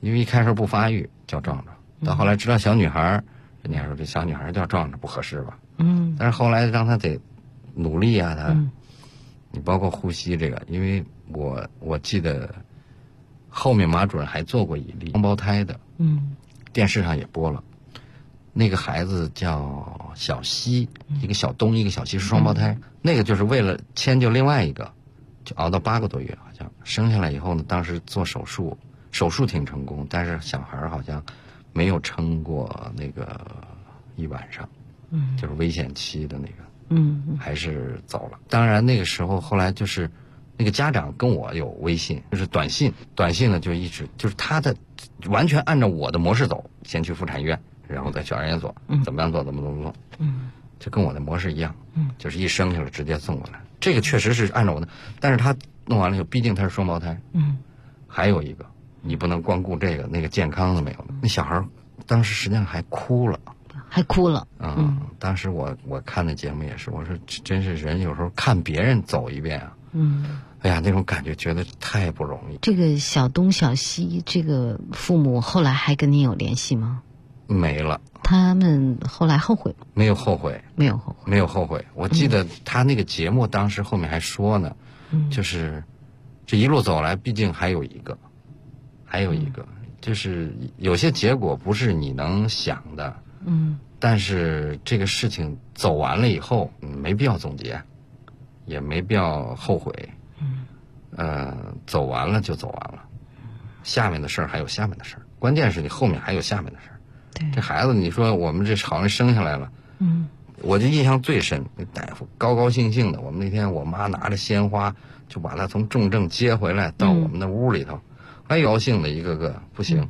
因为一开始不发育叫壮壮，到后来知道小女孩，人家说这小女孩叫壮壮不合适吧？但是后来让她得努力啊，她，你包括呼吸这个，因为我记得后面马主任还做过一例双胞胎的，电视上也播了，那个孩子叫小西，一个小东一个小西是双胞胎，那个就是为了迁就另外一个，就熬到8个多月，好像生下来以后呢，当时做手术挺成功，但是小孩好像没有撑过那个1晚上，就是危险期的那个，还是走了。当然那个时候后来就是那个家长跟我有微信，就是短信呢就一直就是他的完全按照我的模式走，先去妇产医院，然后再去儿研所，怎么样做，就跟我的模式一样，就是一生下来直接送过来。这个确实是按照我的，但是他弄完了以后，毕竟他是双胞胎，还有一个你不能光顾这个，那个健康的没有了。那小孩当时实际上还哭了，当时我看那节目也是，我说真是人有时候看别人走一遍啊，哎呀，那种感觉觉得太不容易。 这个小东小西这个父母后来还跟你有联系吗？ 没了。 他们后来后悔吗？ 没有后悔。我记得他那个节目当时后面还说呢，就是这一路走来，毕竟还有一个，就是有些结果不是你能想的，但是这个事情走完了以后，没必要总结，也没必要后悔，走完了就走完了，下面的事儿还有下面的事儿，关键是你后面还有下面的事儿。这孩子，你说我们这好像生下来了，我就印象最深，那大夫高高兴兴的，我们那天我妈拿着鲜花就把他从重症接回来到我们的屋里头，还高兴的一个个不行。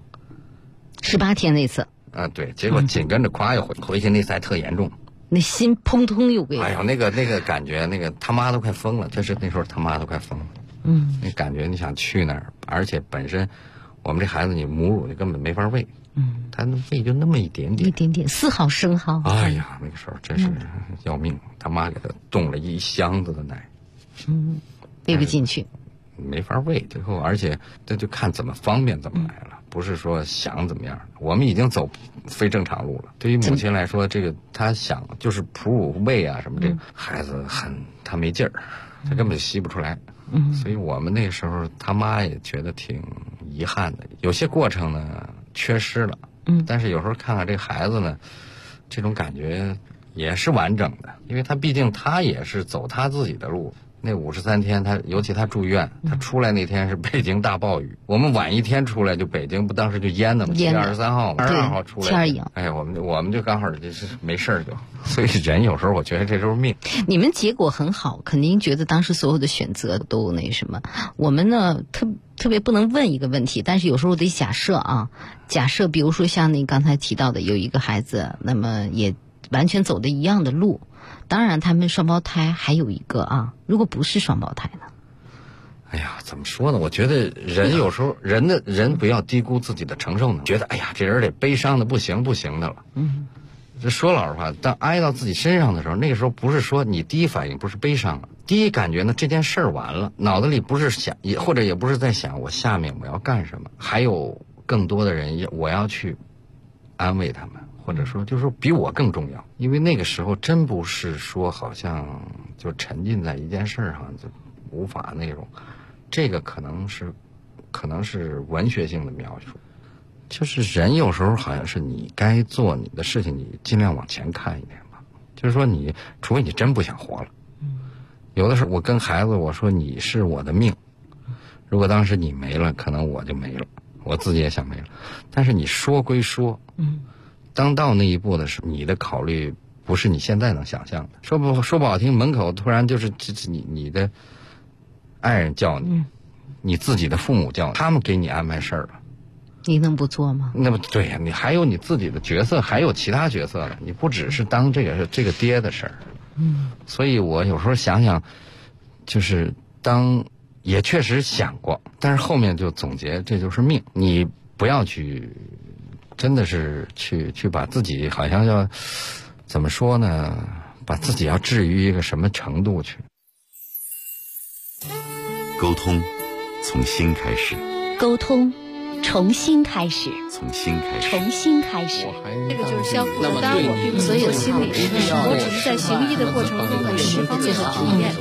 18天那次啊，对，结果紧跟着咵又回去，那次还特严重， 那心砰砰又给， 哎呦，那个感觉，那个他妈都快疯了，就是那时候他妈都快疯了，那感觉你想去那儿，而且本身我们这孩子你母乳你根本没法喂。他的胃就那么一点点，4毫升号。哎呀，那个时候真是要命，他妈给他冻了1箱子的奶， 喂不进去， 没法喂。最后，而且这就看怎么方便怎么来了，不是说想怎么样。我们已经走非正常路了。对于母亲来说，这个他想就是哺乳喂啊什么，这个孩子他没劲儿，他根本吸不出来。所以我们那个时候他妈也觉得挺遗憾的，有些过程呢缺失了，但是有时候看看这孩子呢，这种感觉也是完整的，因为他毕竟他也是走他自己的路。那53天，尤其他住院，他出来那天是北京大暴雨，我们晚1天出来，就北京不当时就淹了吗？7月23号、22号出来， 天儿冷。 哎呀，我们就刚好就是没事儿就，所以人有时候我觉得这都是命。 你们结果很好，肯定觉得当时所有的选择都那什么。我们呢，特别不能问一个问题，但是有时候得假设啊，比如说像你刚才提到的，有一个孩子，那么也完全走的一样的路。当然他们双胞胎还有一个啊，如果不是双胞胎呢？ 哎呀，怎么说呢？我觉得人有时候人不要低估自己的承受能力，觉得哎呀这人得悲伤的不行的了。这说老实话，当挨到自己身上的时候，那个时候不是说你第一反应不是悲伤了，第一感觉呢这件事儿完了，脑子里不是想或者也不是在想我下面我要干什么，还有更多的人我要去安慰他们。或者说就是说比我更重要，因为那个时候真不是说好像就沉浸在一件事上就无法那种，这个可能是文学性的描述，就是人有时候好像是你该做你的事情，你尽量往前看一点吧，就是说你除非你真不想活了，有的时候我跟孩子我说你是我的命，如果当时你没了，可能我就没了，我自己也想没了，但是你说归说，当到那一步的时候，你的考虑不是你现在能想象的。说不好听，门口突然就是你的爱人叫你，你自己的父母叫你，他们给你安排事儿了， 你能不做吗？ 那么对呀，你还有你自己的角色，还有其他角色呢，你不只是当这个爹的事儿。所以我有时候想想，就是也确实想过，但是后面就总结这就是命，你不要去。真的是去把自己好像要怎么说呢？把自己要置于一个什么程度去？ 沟通从心开始， 沟通重新开始， 从新开始， 重新开始。 这个就是相互的，当然我并不是一个心理师，我只是在行医的过程中的释放这个体验。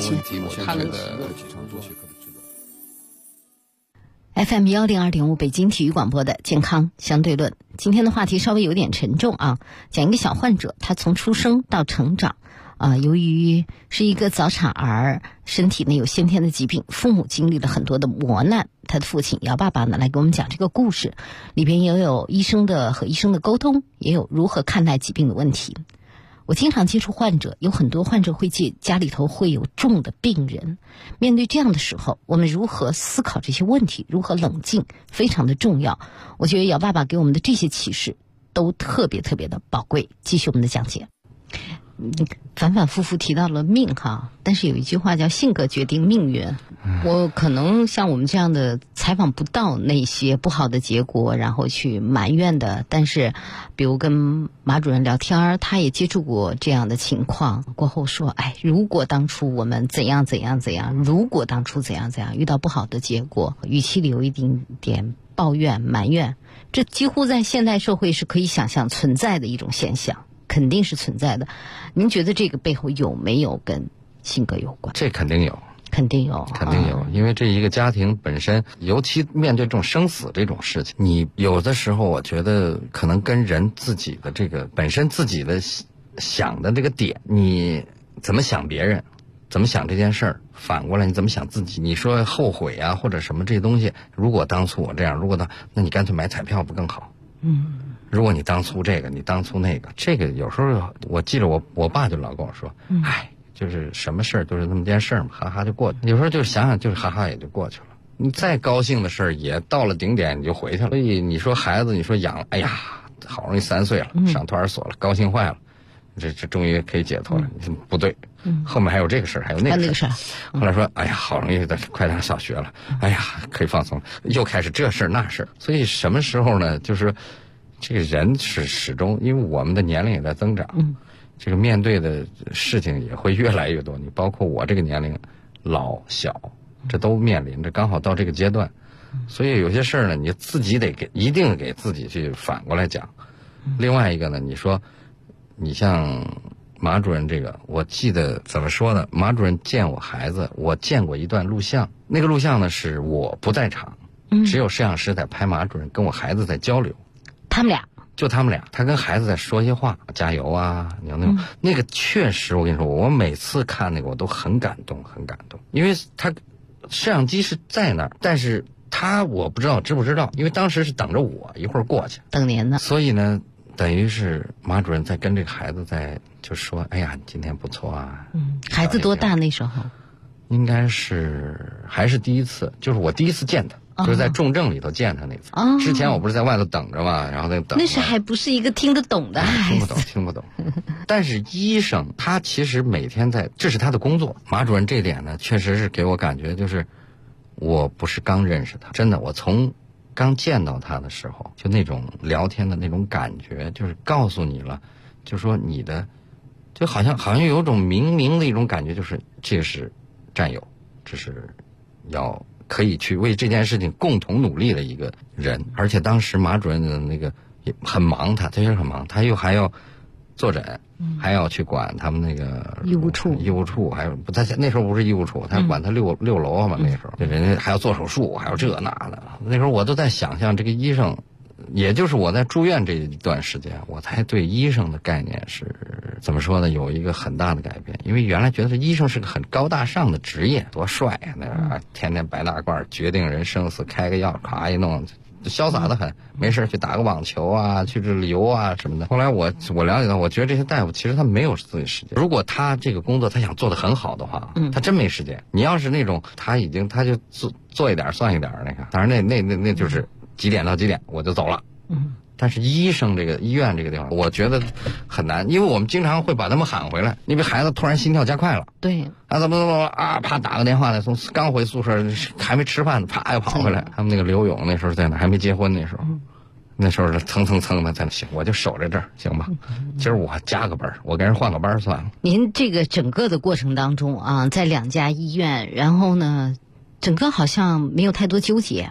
FM 102.5北京体育广播的健康相对论，今天的话题稍微有点沉重啊，讲一个小患者，他从出生到成长。由于是一个早产儿，身体呢有先天的疾病，父母经历了很多的磨难。他的父亲姚爸爸呢来给我们讲这个故事，里边也有医生的和医生的沟通，也有如何看待疾病的问题。我经常接触患者，有很多患者会家里头会有重的病人，面对这样的时候，我们如何思考这些问题，如何冷静，非常的重要。我觉得姚爸爸给我们的这些启示都特别特别的宝贵。继续我们的讲解。反反复复提到了命哈，但是有一句话叫性格决定命运。我可能像我们这样的采访不到那些不好的结果，然后去埋怨的，但是比如跟马主任聊天，他也接触过这样的情况，过后说，如果当初我们怎样怎样怎样，如果当初怎样怎样，遇到不好的结果，语气里有一丁点抱怨埋怨，这几乎在现代社会是可以想象存在的一种现象，肯定是存在的。您觉得这个背后有没有跟性格有关？ 这肯定有， 肯定有， 肯定有。因为这一个家庭本身，尤其面对这种生死这种事情，你有的时候我觉得可能跟人自己的这个本身自己的想的这个点，你怎么想别人，怎么想这件事儿，反过来你怎么想自己？你说后悔啊或者什么这些东西，如果当初我这样，那你干脆买彩票不更好？如果你当初这个，你当初那个，这个有时候我记得我爸就老跟我说，就是什么事儿都是那么件事儿嘛，哈哈就过去。有时候就想想，就是哈哈也就过去了。你再高兴的事儿也到了顶点你就回去了。所以你说孩子，你说养，好容易3岁了，上托儿所了，高兴坏了，这终于可以解脱了。不对，后面还有这个事儿，还有那个事儿。后来说，好容易快上小学了，可以放松，又开始这事儿那事儿。所以什么时候呢？就是这个人是始终，因为我们的年龄也在增长，这个面对的事情也会越来越多。你包括我这个年龄，老小，这都面临着，刚好到这个阶段，所以有些事儿呢，你自己一定给自己去反过来讲。另外一个呢，你说，你像马主任这个，我记得怎么说呢？马主任见我孩子，我见过一段录像，那个录像呢是我不在场，只有摄像师在拍马主任跟我孩子在交流。 他们俩，他跟孩子在说些话，加油啊，那个确实，我跟你说，我每次看那个我都很感动，因为他摄像机是在那儿，但是我不知道知不知道，因为当时是等着我一会儿过去， 等您呢， 所以呢，等于是马主任在跟这个孩子就说，你今天不错啊。 孩子多大那时候？ 应该还是第一次，就是我第一次见他。就是在重症里头见他那次，之前我不是在外头等着嘛，然后等。 那时还不是一个听得懂的孩子， 听不懂。但是医生他其实每天这是他的工作。马主任这点呢，确实是给我感觉，就是我不是刚认识他，真的，我从刚见到他的时候，就那种聊天的那种感觉，就是告诉你了，就说你的，就好像有一种明的一种感觉，就是这是战友，这是要。可以去为这件事情共同努力的一个人，而且当时马主任的那个也很忙，他确实很忙，他又还要坐诊，还要去管他们那个医务处，还有他那时候不是医务处，他管他六楼嘛，那时候人家还要做手术，还有这那的。那时候我都在想象这个医生，也就是我在住院这一段时间，我才对医生的概念是怎么说呢，有一个很大的改变。因为原来觉得这医生是个很高大上的职业，多帅啊，那天天白大褂，决定人生死，开个药咔一弄，潇洒的很，没事去打个网球啊，去这旅游啊什么的。后来我了解到，我觉得这些大夫其实他没有自己时间。如果他这个工作他想做得很好的话，他真没时间。你要是那种他就做一点算一点那个，当然那就是几点到几点我就走了。但是医院这个地方，我觉得很难，因为我们经常会把他们喊回来。因为孩子突然心跳加快了， 对怎么啪打个电话来，从刚回宿舍还没吃饭，啪又跑回来。他们那个刘勇那时候在那还没结婚，那时候蹭的在那，行，我就守在这儿，行吧？今儿我加个班，我跟人换个班算了。 您这个整个的过程当中啊，在2家医院，然后呢，整个好像没有太多纠结。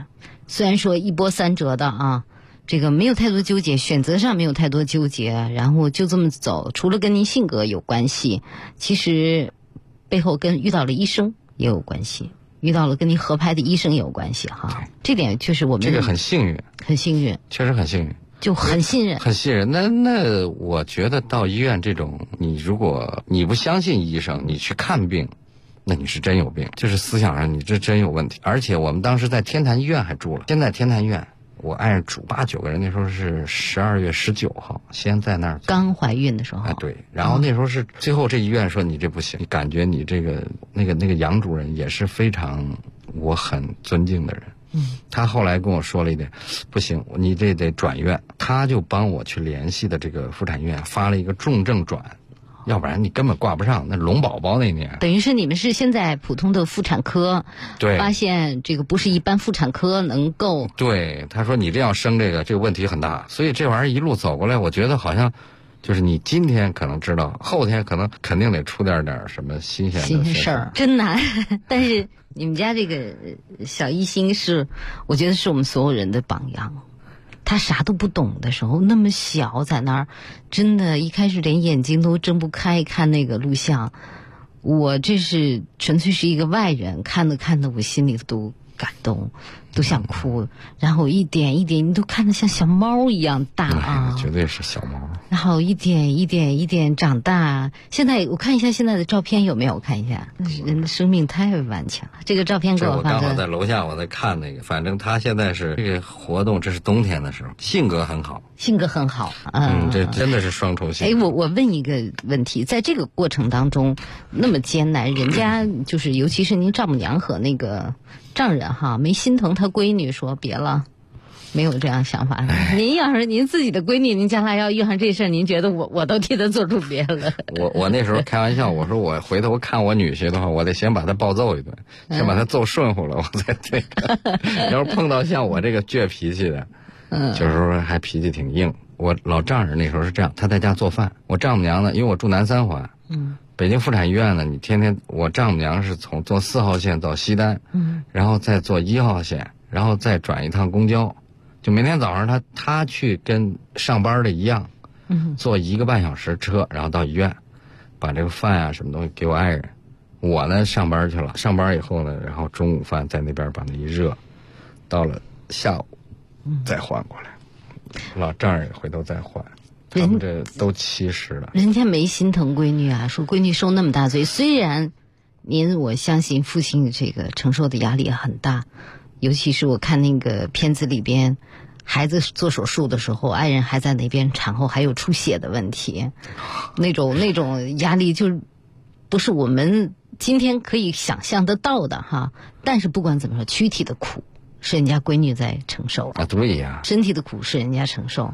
虽然说一波三折的啊，这个没有太多纠结，选择上没有太多纠结，然后就这么走，除了跟您性格有关系，其实背后跟遇到了医生也有关系，遇到了跟您合拍的医生也有关系哈。这点确实我们这个很幸运， 很幸运， 确实很幸运， 就很信任， 很信任。那我觉得到医院这种，你如果你不相信医生，你去看病，那你是真有病，就是思想上你这真有问题。而且我们当时在天坛医院还住了，现在天坛医院我爱人住8、9个人，那时候是12月19号，先在那儿刚怀孕的时候。 对，然后那时候是最后这医院说你这不行，你感觉你这个那个杨主任也是非常我很尊敬的人。他后来跟我说了一点，不行，你这得转院，他就帮我去联系的这个妇产医院发了一个重症转，要不然你根本挂不上。那龙宝宝那年， 等于是你们是现在普通的妇产科， 对， 发现这个不是一般妇产科能够。 对，他说你这样生这个问题很大，所以这玩意儿一路走过来，我觉得好像就是你今天可能知道，后天肯定得出点什么新鲜事儿，真难。但是你们家这个小一心是，我觉得是我们所有人的榜样。他啥都不懂的时候，那么小在那儿，真的，一开始连眼睛都睁不开看那个录像。我这是纯粹是一个外人，看着我心里都感动，都想哭。然后一点一点，你都看得像小猫一样大啊！ 绝对是小猫。 然后一点一点长大。现在我看一下现在的照片有没有？我看一下，人的生命太顽强了。这个照片给我发的。 我刚好在楼下，我在看那个。反正他现在是这个活动，这是冬天的时候，性格很好。 这真的是双重性。 我问一个问题，在这个过程当中那么艰难，人家就是尤其是您丈母娘和那个丈人哈，没心疼他闺女说别了？没有这样想法。您要是您自己的闺女，您将来要遇上这事儿，您觉得我都替她做出别了。 我那时候开玩笑，我说我回头看我女婿的话，我得先把他暴揍一顿，先把他揍顺乎了，我再这个。要是碰到像我这个倔脾气的，有时候还脾气挺硬。我老丈人那时候是这样，他在家做饭，我丈母娘呢，因为我住南3环，北京妇产医院呢，你天天我丈母娘是从坐4号线到西单，然后再坐1号线，然后再转一趟公交。就每天早上他去跟上班的一样，坐1个半小时车，然后到医院，把这个饭啊什么东西给我爱人。我呢上班去了，上班以后呢，然后中午饭在那边把那一热，到了下午再换过来，老丈人回头再换。他们这都70了， 人家没心疼闺女啊，说闺女受那么大罪。虽然我相信父亲这个承受的压力很大。尤其是我看那个片子里边，孩子做手术的时候，爱人还在那边，产后还有出血的问题，那种压力就不是我们今天可以想象得到的哈。但是不管怎么说，躯体的苦是人家闺女在承受啊，对呀， 身体的苦是人家承受。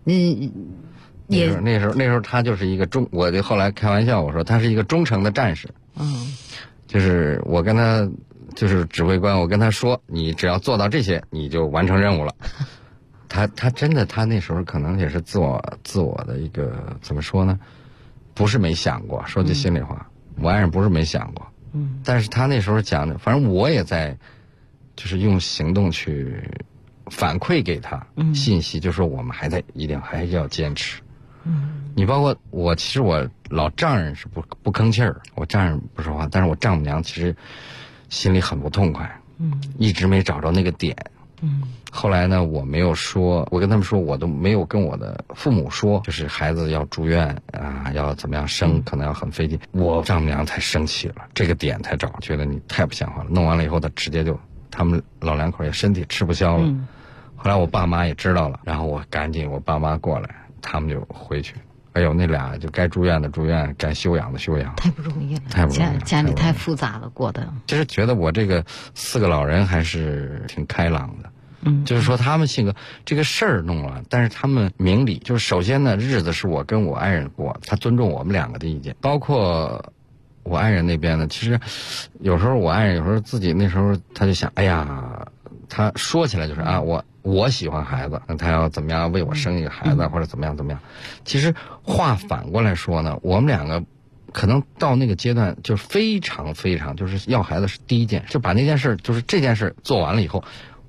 那时候他就是一个我就后来开玩笑我说他是一个忠诚的战士。就是我跟他。就是指挥官，我跟他说，你只要做到这些，你就完成任务了。他真的，他那时候可能也是自我的一个怎么说呢？不是没想过，说句心里话，我爱人不是没想过。但是他那时候讲的，反正我也在，就是用行动去反馈给他信息，就说我们一定还要坚持。你包括我，其实我老丈人是不吭气儿，我丈人不说话，但是我丈母娘其实。心里很不痛快，一直没找着那个点。后来呢，我没有说，我跟他们说，我都没有跟我的父母说，就是孩子要住院啊，要怎么样生，可能要很费劲。我丈母娘才生气了，这个点才找，觉得你太不像话了。弄完了以后，他直接他们老两口也身体吃不消了。后来我爸妈也知道了，然后我爸妈过来，他们就回去。哎呦，那俩就该住院的住院，该休养的休养， 太不容易了，家里太复杂了，过的。 其实觉得我这个4个老人还是挺开朗的，就是说他们性格这个事儿弄了，但是他们明理，就是首先呢，日子是我跟我爱人过，他尊重我们2个的意见，包括我爱人那边呢，其实有时候我爱人有时候自己那时候他就想，哎呀，他说起来就是啊我喜欢孩子，那他要怎么样为我生一个孩子，或者怎么样。其实话反过来说呢，我们2个可能到那个阶段就非常非常，就是要孩子是第一件，就把那件事，就是这件事做完了以后，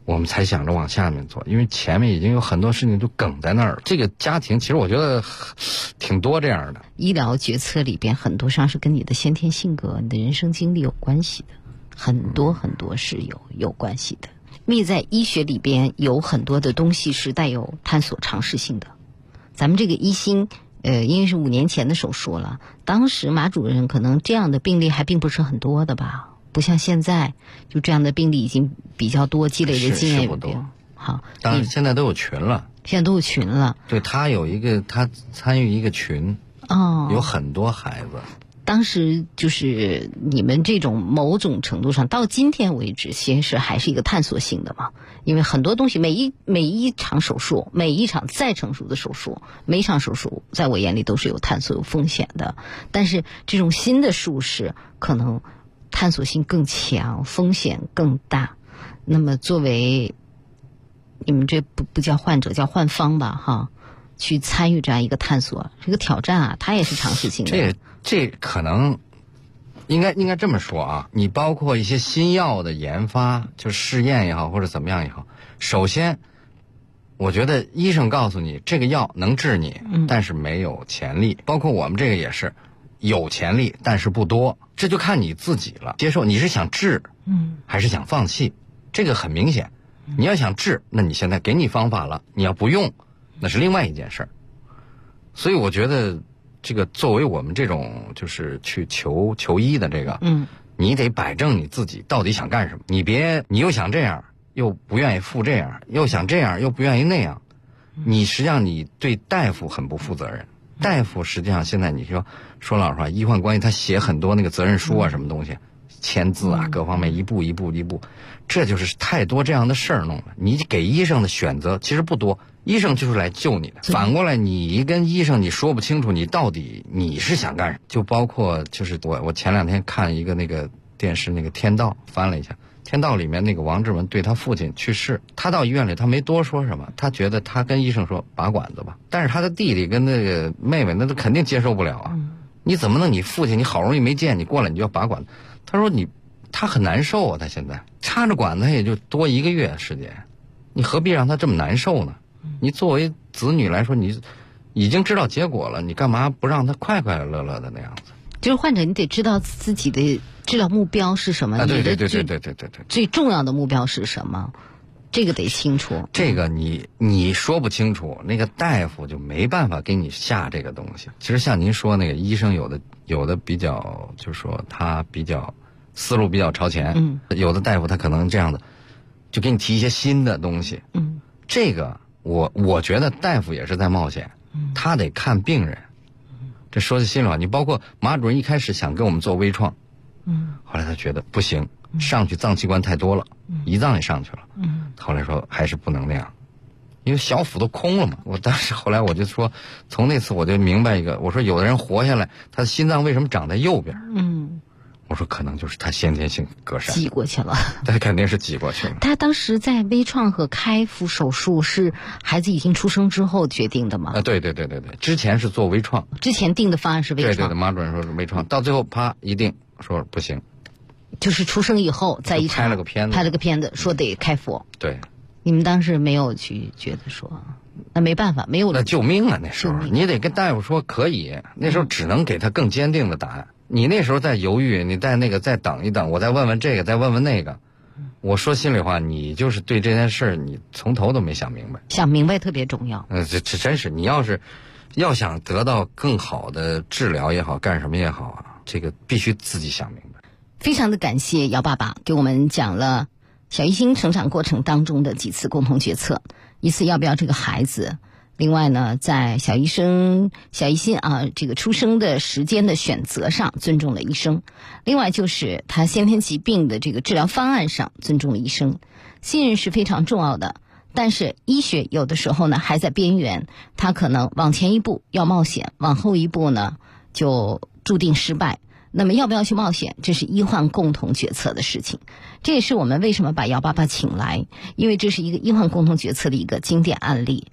我们才想着往下面做，因为前面已经有很多事情就梗在那儿。这个家庭其实我觉得挺多这样的。 医疗决策里边很多上是跟你的先天性格、你的人生经历有关系的，很多是有关系的。密在医学里边有很多的东西是带有探索尝试性的。咱们这个一心因为是5年前的手术了，当时马主任可能这样的病例还并不是很多的吧，不像现在就这样的病例已经比较多，积累的经验也多。好， 当然现在都有群了。 现在都有群了。 对，他参与一个群，有很多孩子。 当时就是你们这种某种程度上到今天为止，其实还是一个探索性的嘛，因为很多东西每一场手术，每一场再成熟的手术，每一场手术在我眼里都是有探索有风险的，但是这种新的术式可能探索性更强，风险更大。那么作为你们这不叫患者，叫患方吧哈，去参与这样一个探索，这个挑战啊，它也是尝试性的。 这可能应该这么说啊，你包括一些新药的研发，就试验也好或者怎么样也好，首先我觉得医生告诉你这个药能治你，但是没有潜力，包括我们这个也是有潜力但是不多，这就看你自己了，接受你是想治还是想放弃，这个很明显。你要想治，那你现在给你方法了，你要不用那是另外一件事儿。所以我觉得这个作为我们这种就是去求医的这个，你得摆正你自己到底想干什么。你又想这样，又不愿意付这样，又想这样，又不愿意那样。你实际上你对大夫很不负责任。大夫实际上现在你说老实话，医患关系他写很多那个责任书啊，什么东西，签字啊，各方面一步一步，这就是太多这样的事儿弄了。你给医生的选择其实不多。医生就是来救你的，反过来你跟医生你说不清楚你到底你是想干什么。就包括就是我前2天看一个那个电视那个天道，翻了一下天道里面那个王志文对他父亲去世，他到医院里他没多说什么，他觉得他跟医生说拔管子吧，但是他的弟弟跟那个妹妹那都肯定接受不了啊。你怎么能你父亲你好容易没见你过来你就要拔管子，他说他很难受啊，他现在插着管子也就多1个月时间，你何必让他这么难受呢？你作为子女来说，你已经知道结果了，你干嘛不让他快快乐乐的那样子？ 就是患者你得知道自己的治疗目标是什么， 对， 最重要的目标是什么，这个得清楚。 这个你说不清楚，那个大夫就没办法给你下这个东西。其实像您说那个医生有的比较，就是说他比较思路比较超前，有的大夫他可能这样的就给你提一些新的东西，这个我觉得大夫也是在冒险，他得看病人。这说句心里话，你包括马主任一开始想跟我们做微创，后来他觉得不行，上去脏器官太多了，胰脏也上去了，后来说还是不能那样，因为小腹都空了嘛。我当时后来我就说，从那次我就明白一个，我说有的人活下来，他的心脏为什么长在右边？我说可能就是他先天性格疝， 挤过去了。 他肯定是挤过去了。 他当时在微创和开腹手术是孩子已经出生之后决定的吗？ 对，之前是做微创， 之前定的方案是微创。 对，马主任说是微创，到最后啪一定说不行， 就是出生以后在一场拍了个片子说得开腹。 对， 你们当时没有去觉得说，那没办法，没有了， 那救命啊！那时候你得跟大夫说可以，那时候只能给他更坚定的答案。你那时候在犹豫，你在那个再等一等，我再问问这个，再问问那个。我说心里话，你就是对这件事你从头都没想明白。 想明白特别重要。 这真是，你要想得到更好的治疗也好，干什么也好啊，这个必须自己想明白。 非常的感谢姚爸爸给我们讲了小一星成长过程当中的几次共同决策，一次要不要这个孩子。另外呢，在小一心这个出生的时间的选择上尊重了医生，另外就是他先天疾病的这个治疗方案上尊重了医生。信任是非常重要的，但是医学有的时候呢还在边缘，他可能往前一步要冒险，往后一步呢就注定失败。那么要不要去冒险，这是医患共同决策的事情。这也是我们为什么把姚爸爸请来，因为这是一个医患共同决策的一个经典案例。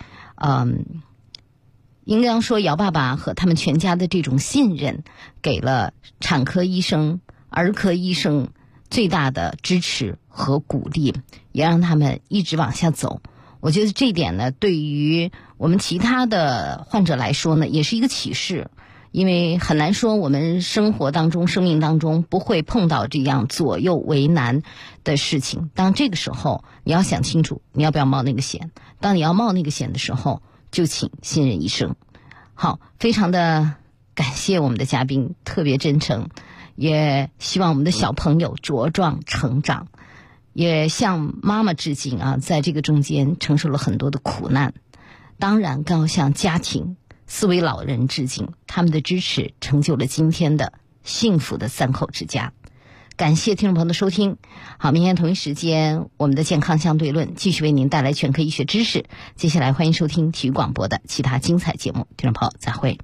应该说姚爸爸和他们全家的这种信任，给了产科医生、儿科医生最大的支持和鼓励，也让他们一直往下走。我觉得这一点呢，对于我们其他的患者来说呢，也是一个启示。因为很难说我们生活当中、生命当中不会碰到这样左右为难的事情。当这个时候，你要想清楚，你要不要冒那个险。当你要冒那个险的时候，就请信任医生。好，非常的感谢我们的嘉宾，特别真诚，也希望我们的小朋友茁壮成长，也向妈妈致敬啊，在这个中间承受了很多的苦难。当然更要向家庭4位老人致敬，他们的支持成就了今天的幸福的3口之家。感谢听众朋友的收听。好，明天同一时间，我们的健康相对论继续为您带来全科医学知识。接下来欢迎收听体育广播的其他精彩节目，听众朋友再会。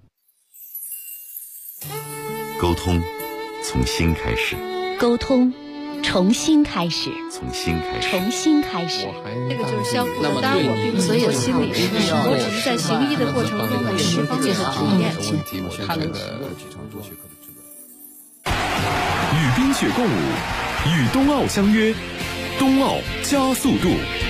沟通从心开始， 沟通重新开始， 从心开始， 重新开始。 这个就是相互的，当然我并不是做心理师，我只是在行医的过程中的释放最好体验。 与冰雪共舞，与冬奥相约，冬奥加速度。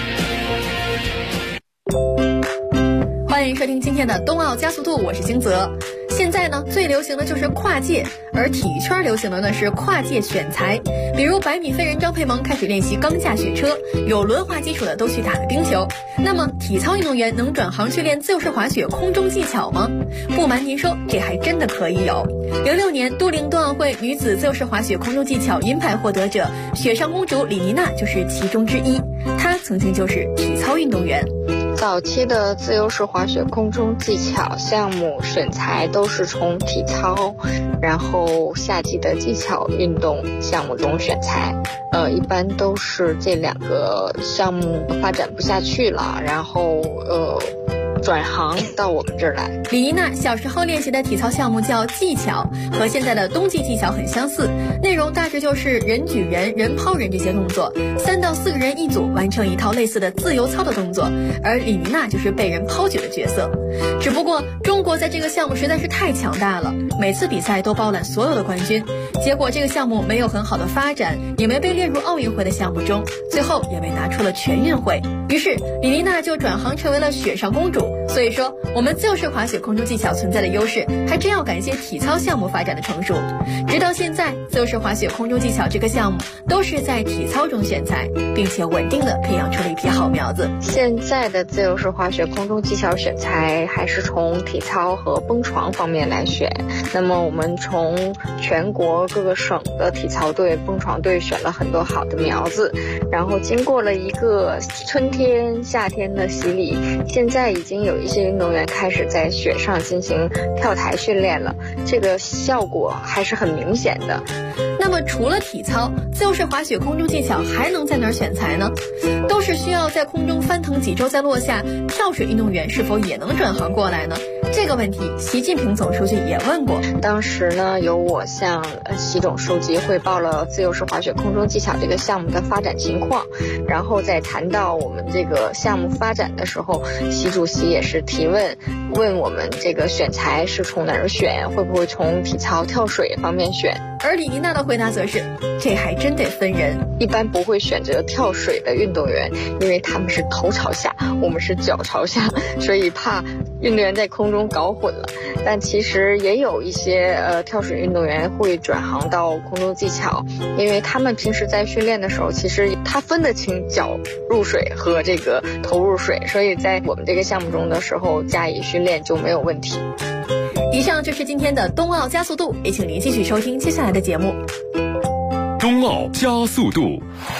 欢迎收听今天的冬奥加速度，我是星泽。现在呢，最流行的就是跨界，而体育圈流行的呢是跨界选材。比如100米飞人张佩萌开始练习钢架雪车，有轮滑基础的都去打了冰球。那么体操运动员能转行去练自由式滑雪空中技巧吗？不瞒您说，这还真的可以有。06年都灵冬奥会女子自由式滑雪空中技巧银牌获得者雪上公主李妮娜就是其中之一，她曾经就是体操运动员。 早期的自由式滑雪空中技巧项目选材都是从体操，然后夏季的技巧运动项目中选材。一般都是这2个项目发展不下去了，然后转行到我们这儿来。 李妮娜小时候练习的体操项目叫技巧，和现在的冬季技巧很相似，内容大致就是人举人、人抛人这些动作，3到4个人一组完成一套类似的自由操的动作，而李妮娜就是被人抛举的角色。只不过中国在这个项目实在是太强大了，每次比赛都包揽所有的冠军，结果这个项目没有很好的发展，也没被列入奥运会的项目中，最后也被拿出了全运会。于是李妮娜就转行成为了雪上公主。所以说我们自由式滑雪空中技巧存在的优势还真要感谢体操项目发展的成熟。直到现在，自由式滑雪空中技巧这个项目都是在体操中选材，并且稳定的培养出了一批好苗子。 现在的自由式滑雪空中技巧选材还是从体操和蹦床方面来选。那么我们从全国各个省的体操队、蹦床队选了很多好的苗子，然后经过了一个春天、夏天的洗礼，现在已经有一些运动员开始在雪上进行跳台训练了，这个效果还是很明显的。 那么除了体操，自由式滑雪空中技巧还能在哪儿选材呢？都是需要在空中翻腾几周再落下，跳水运动员是否也能转行过来呢？这个问题习近平总书记也问过。 当时呢，由我向习总书记汇报了自由式滑雪空中技巧这个项目的发展情况，然后在谈到我们这个项目发展的时候，习主席也是提问我们这个选材是从哪儿选，会不会从体操跳水方面选。 而李妮娜的回答则是，这还真得分人， 一般不会选择跳水的运动员，因为他们是头朝下，我们是脚朝下，所以怕运动员在空中搞混了。但其实也有一些跳水运动员会转行到空中技巧，因为他们平时在训练的时候，其实他分得清脚入水和这个头入水，所以在我们这个项目中的时候加以训练就没有问题。 以上就是今天的冬奥加速度，也请您继续收听接下来的节目。 冬奥加速度。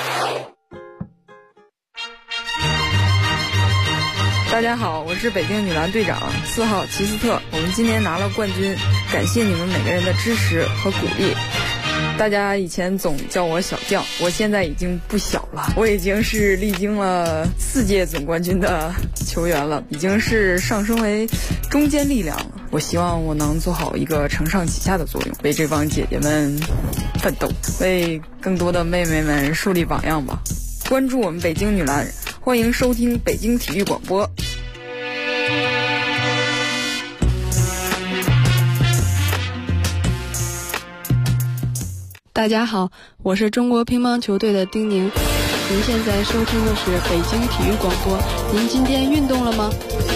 大家好，我是北京女篮队长4号齐斯特，我们今年拿了冠军，感谢你们每个人的支持和鼓励。大家以前总叫我小将，我现在已经不小了，我已经是历经了4届总冠军的球员了，已经是上升为中坚力量了。我希望我能做好一个承上启下的作用，为这帮姐姐们奋斗，为更多的妹妹们树立榜样吧。关注我们北京女篮，欢迎收听北京体育广播。 大家好，我是中国乒乓球队的丁宁。您现在收听的是北京体育广播。您今天运动了吗？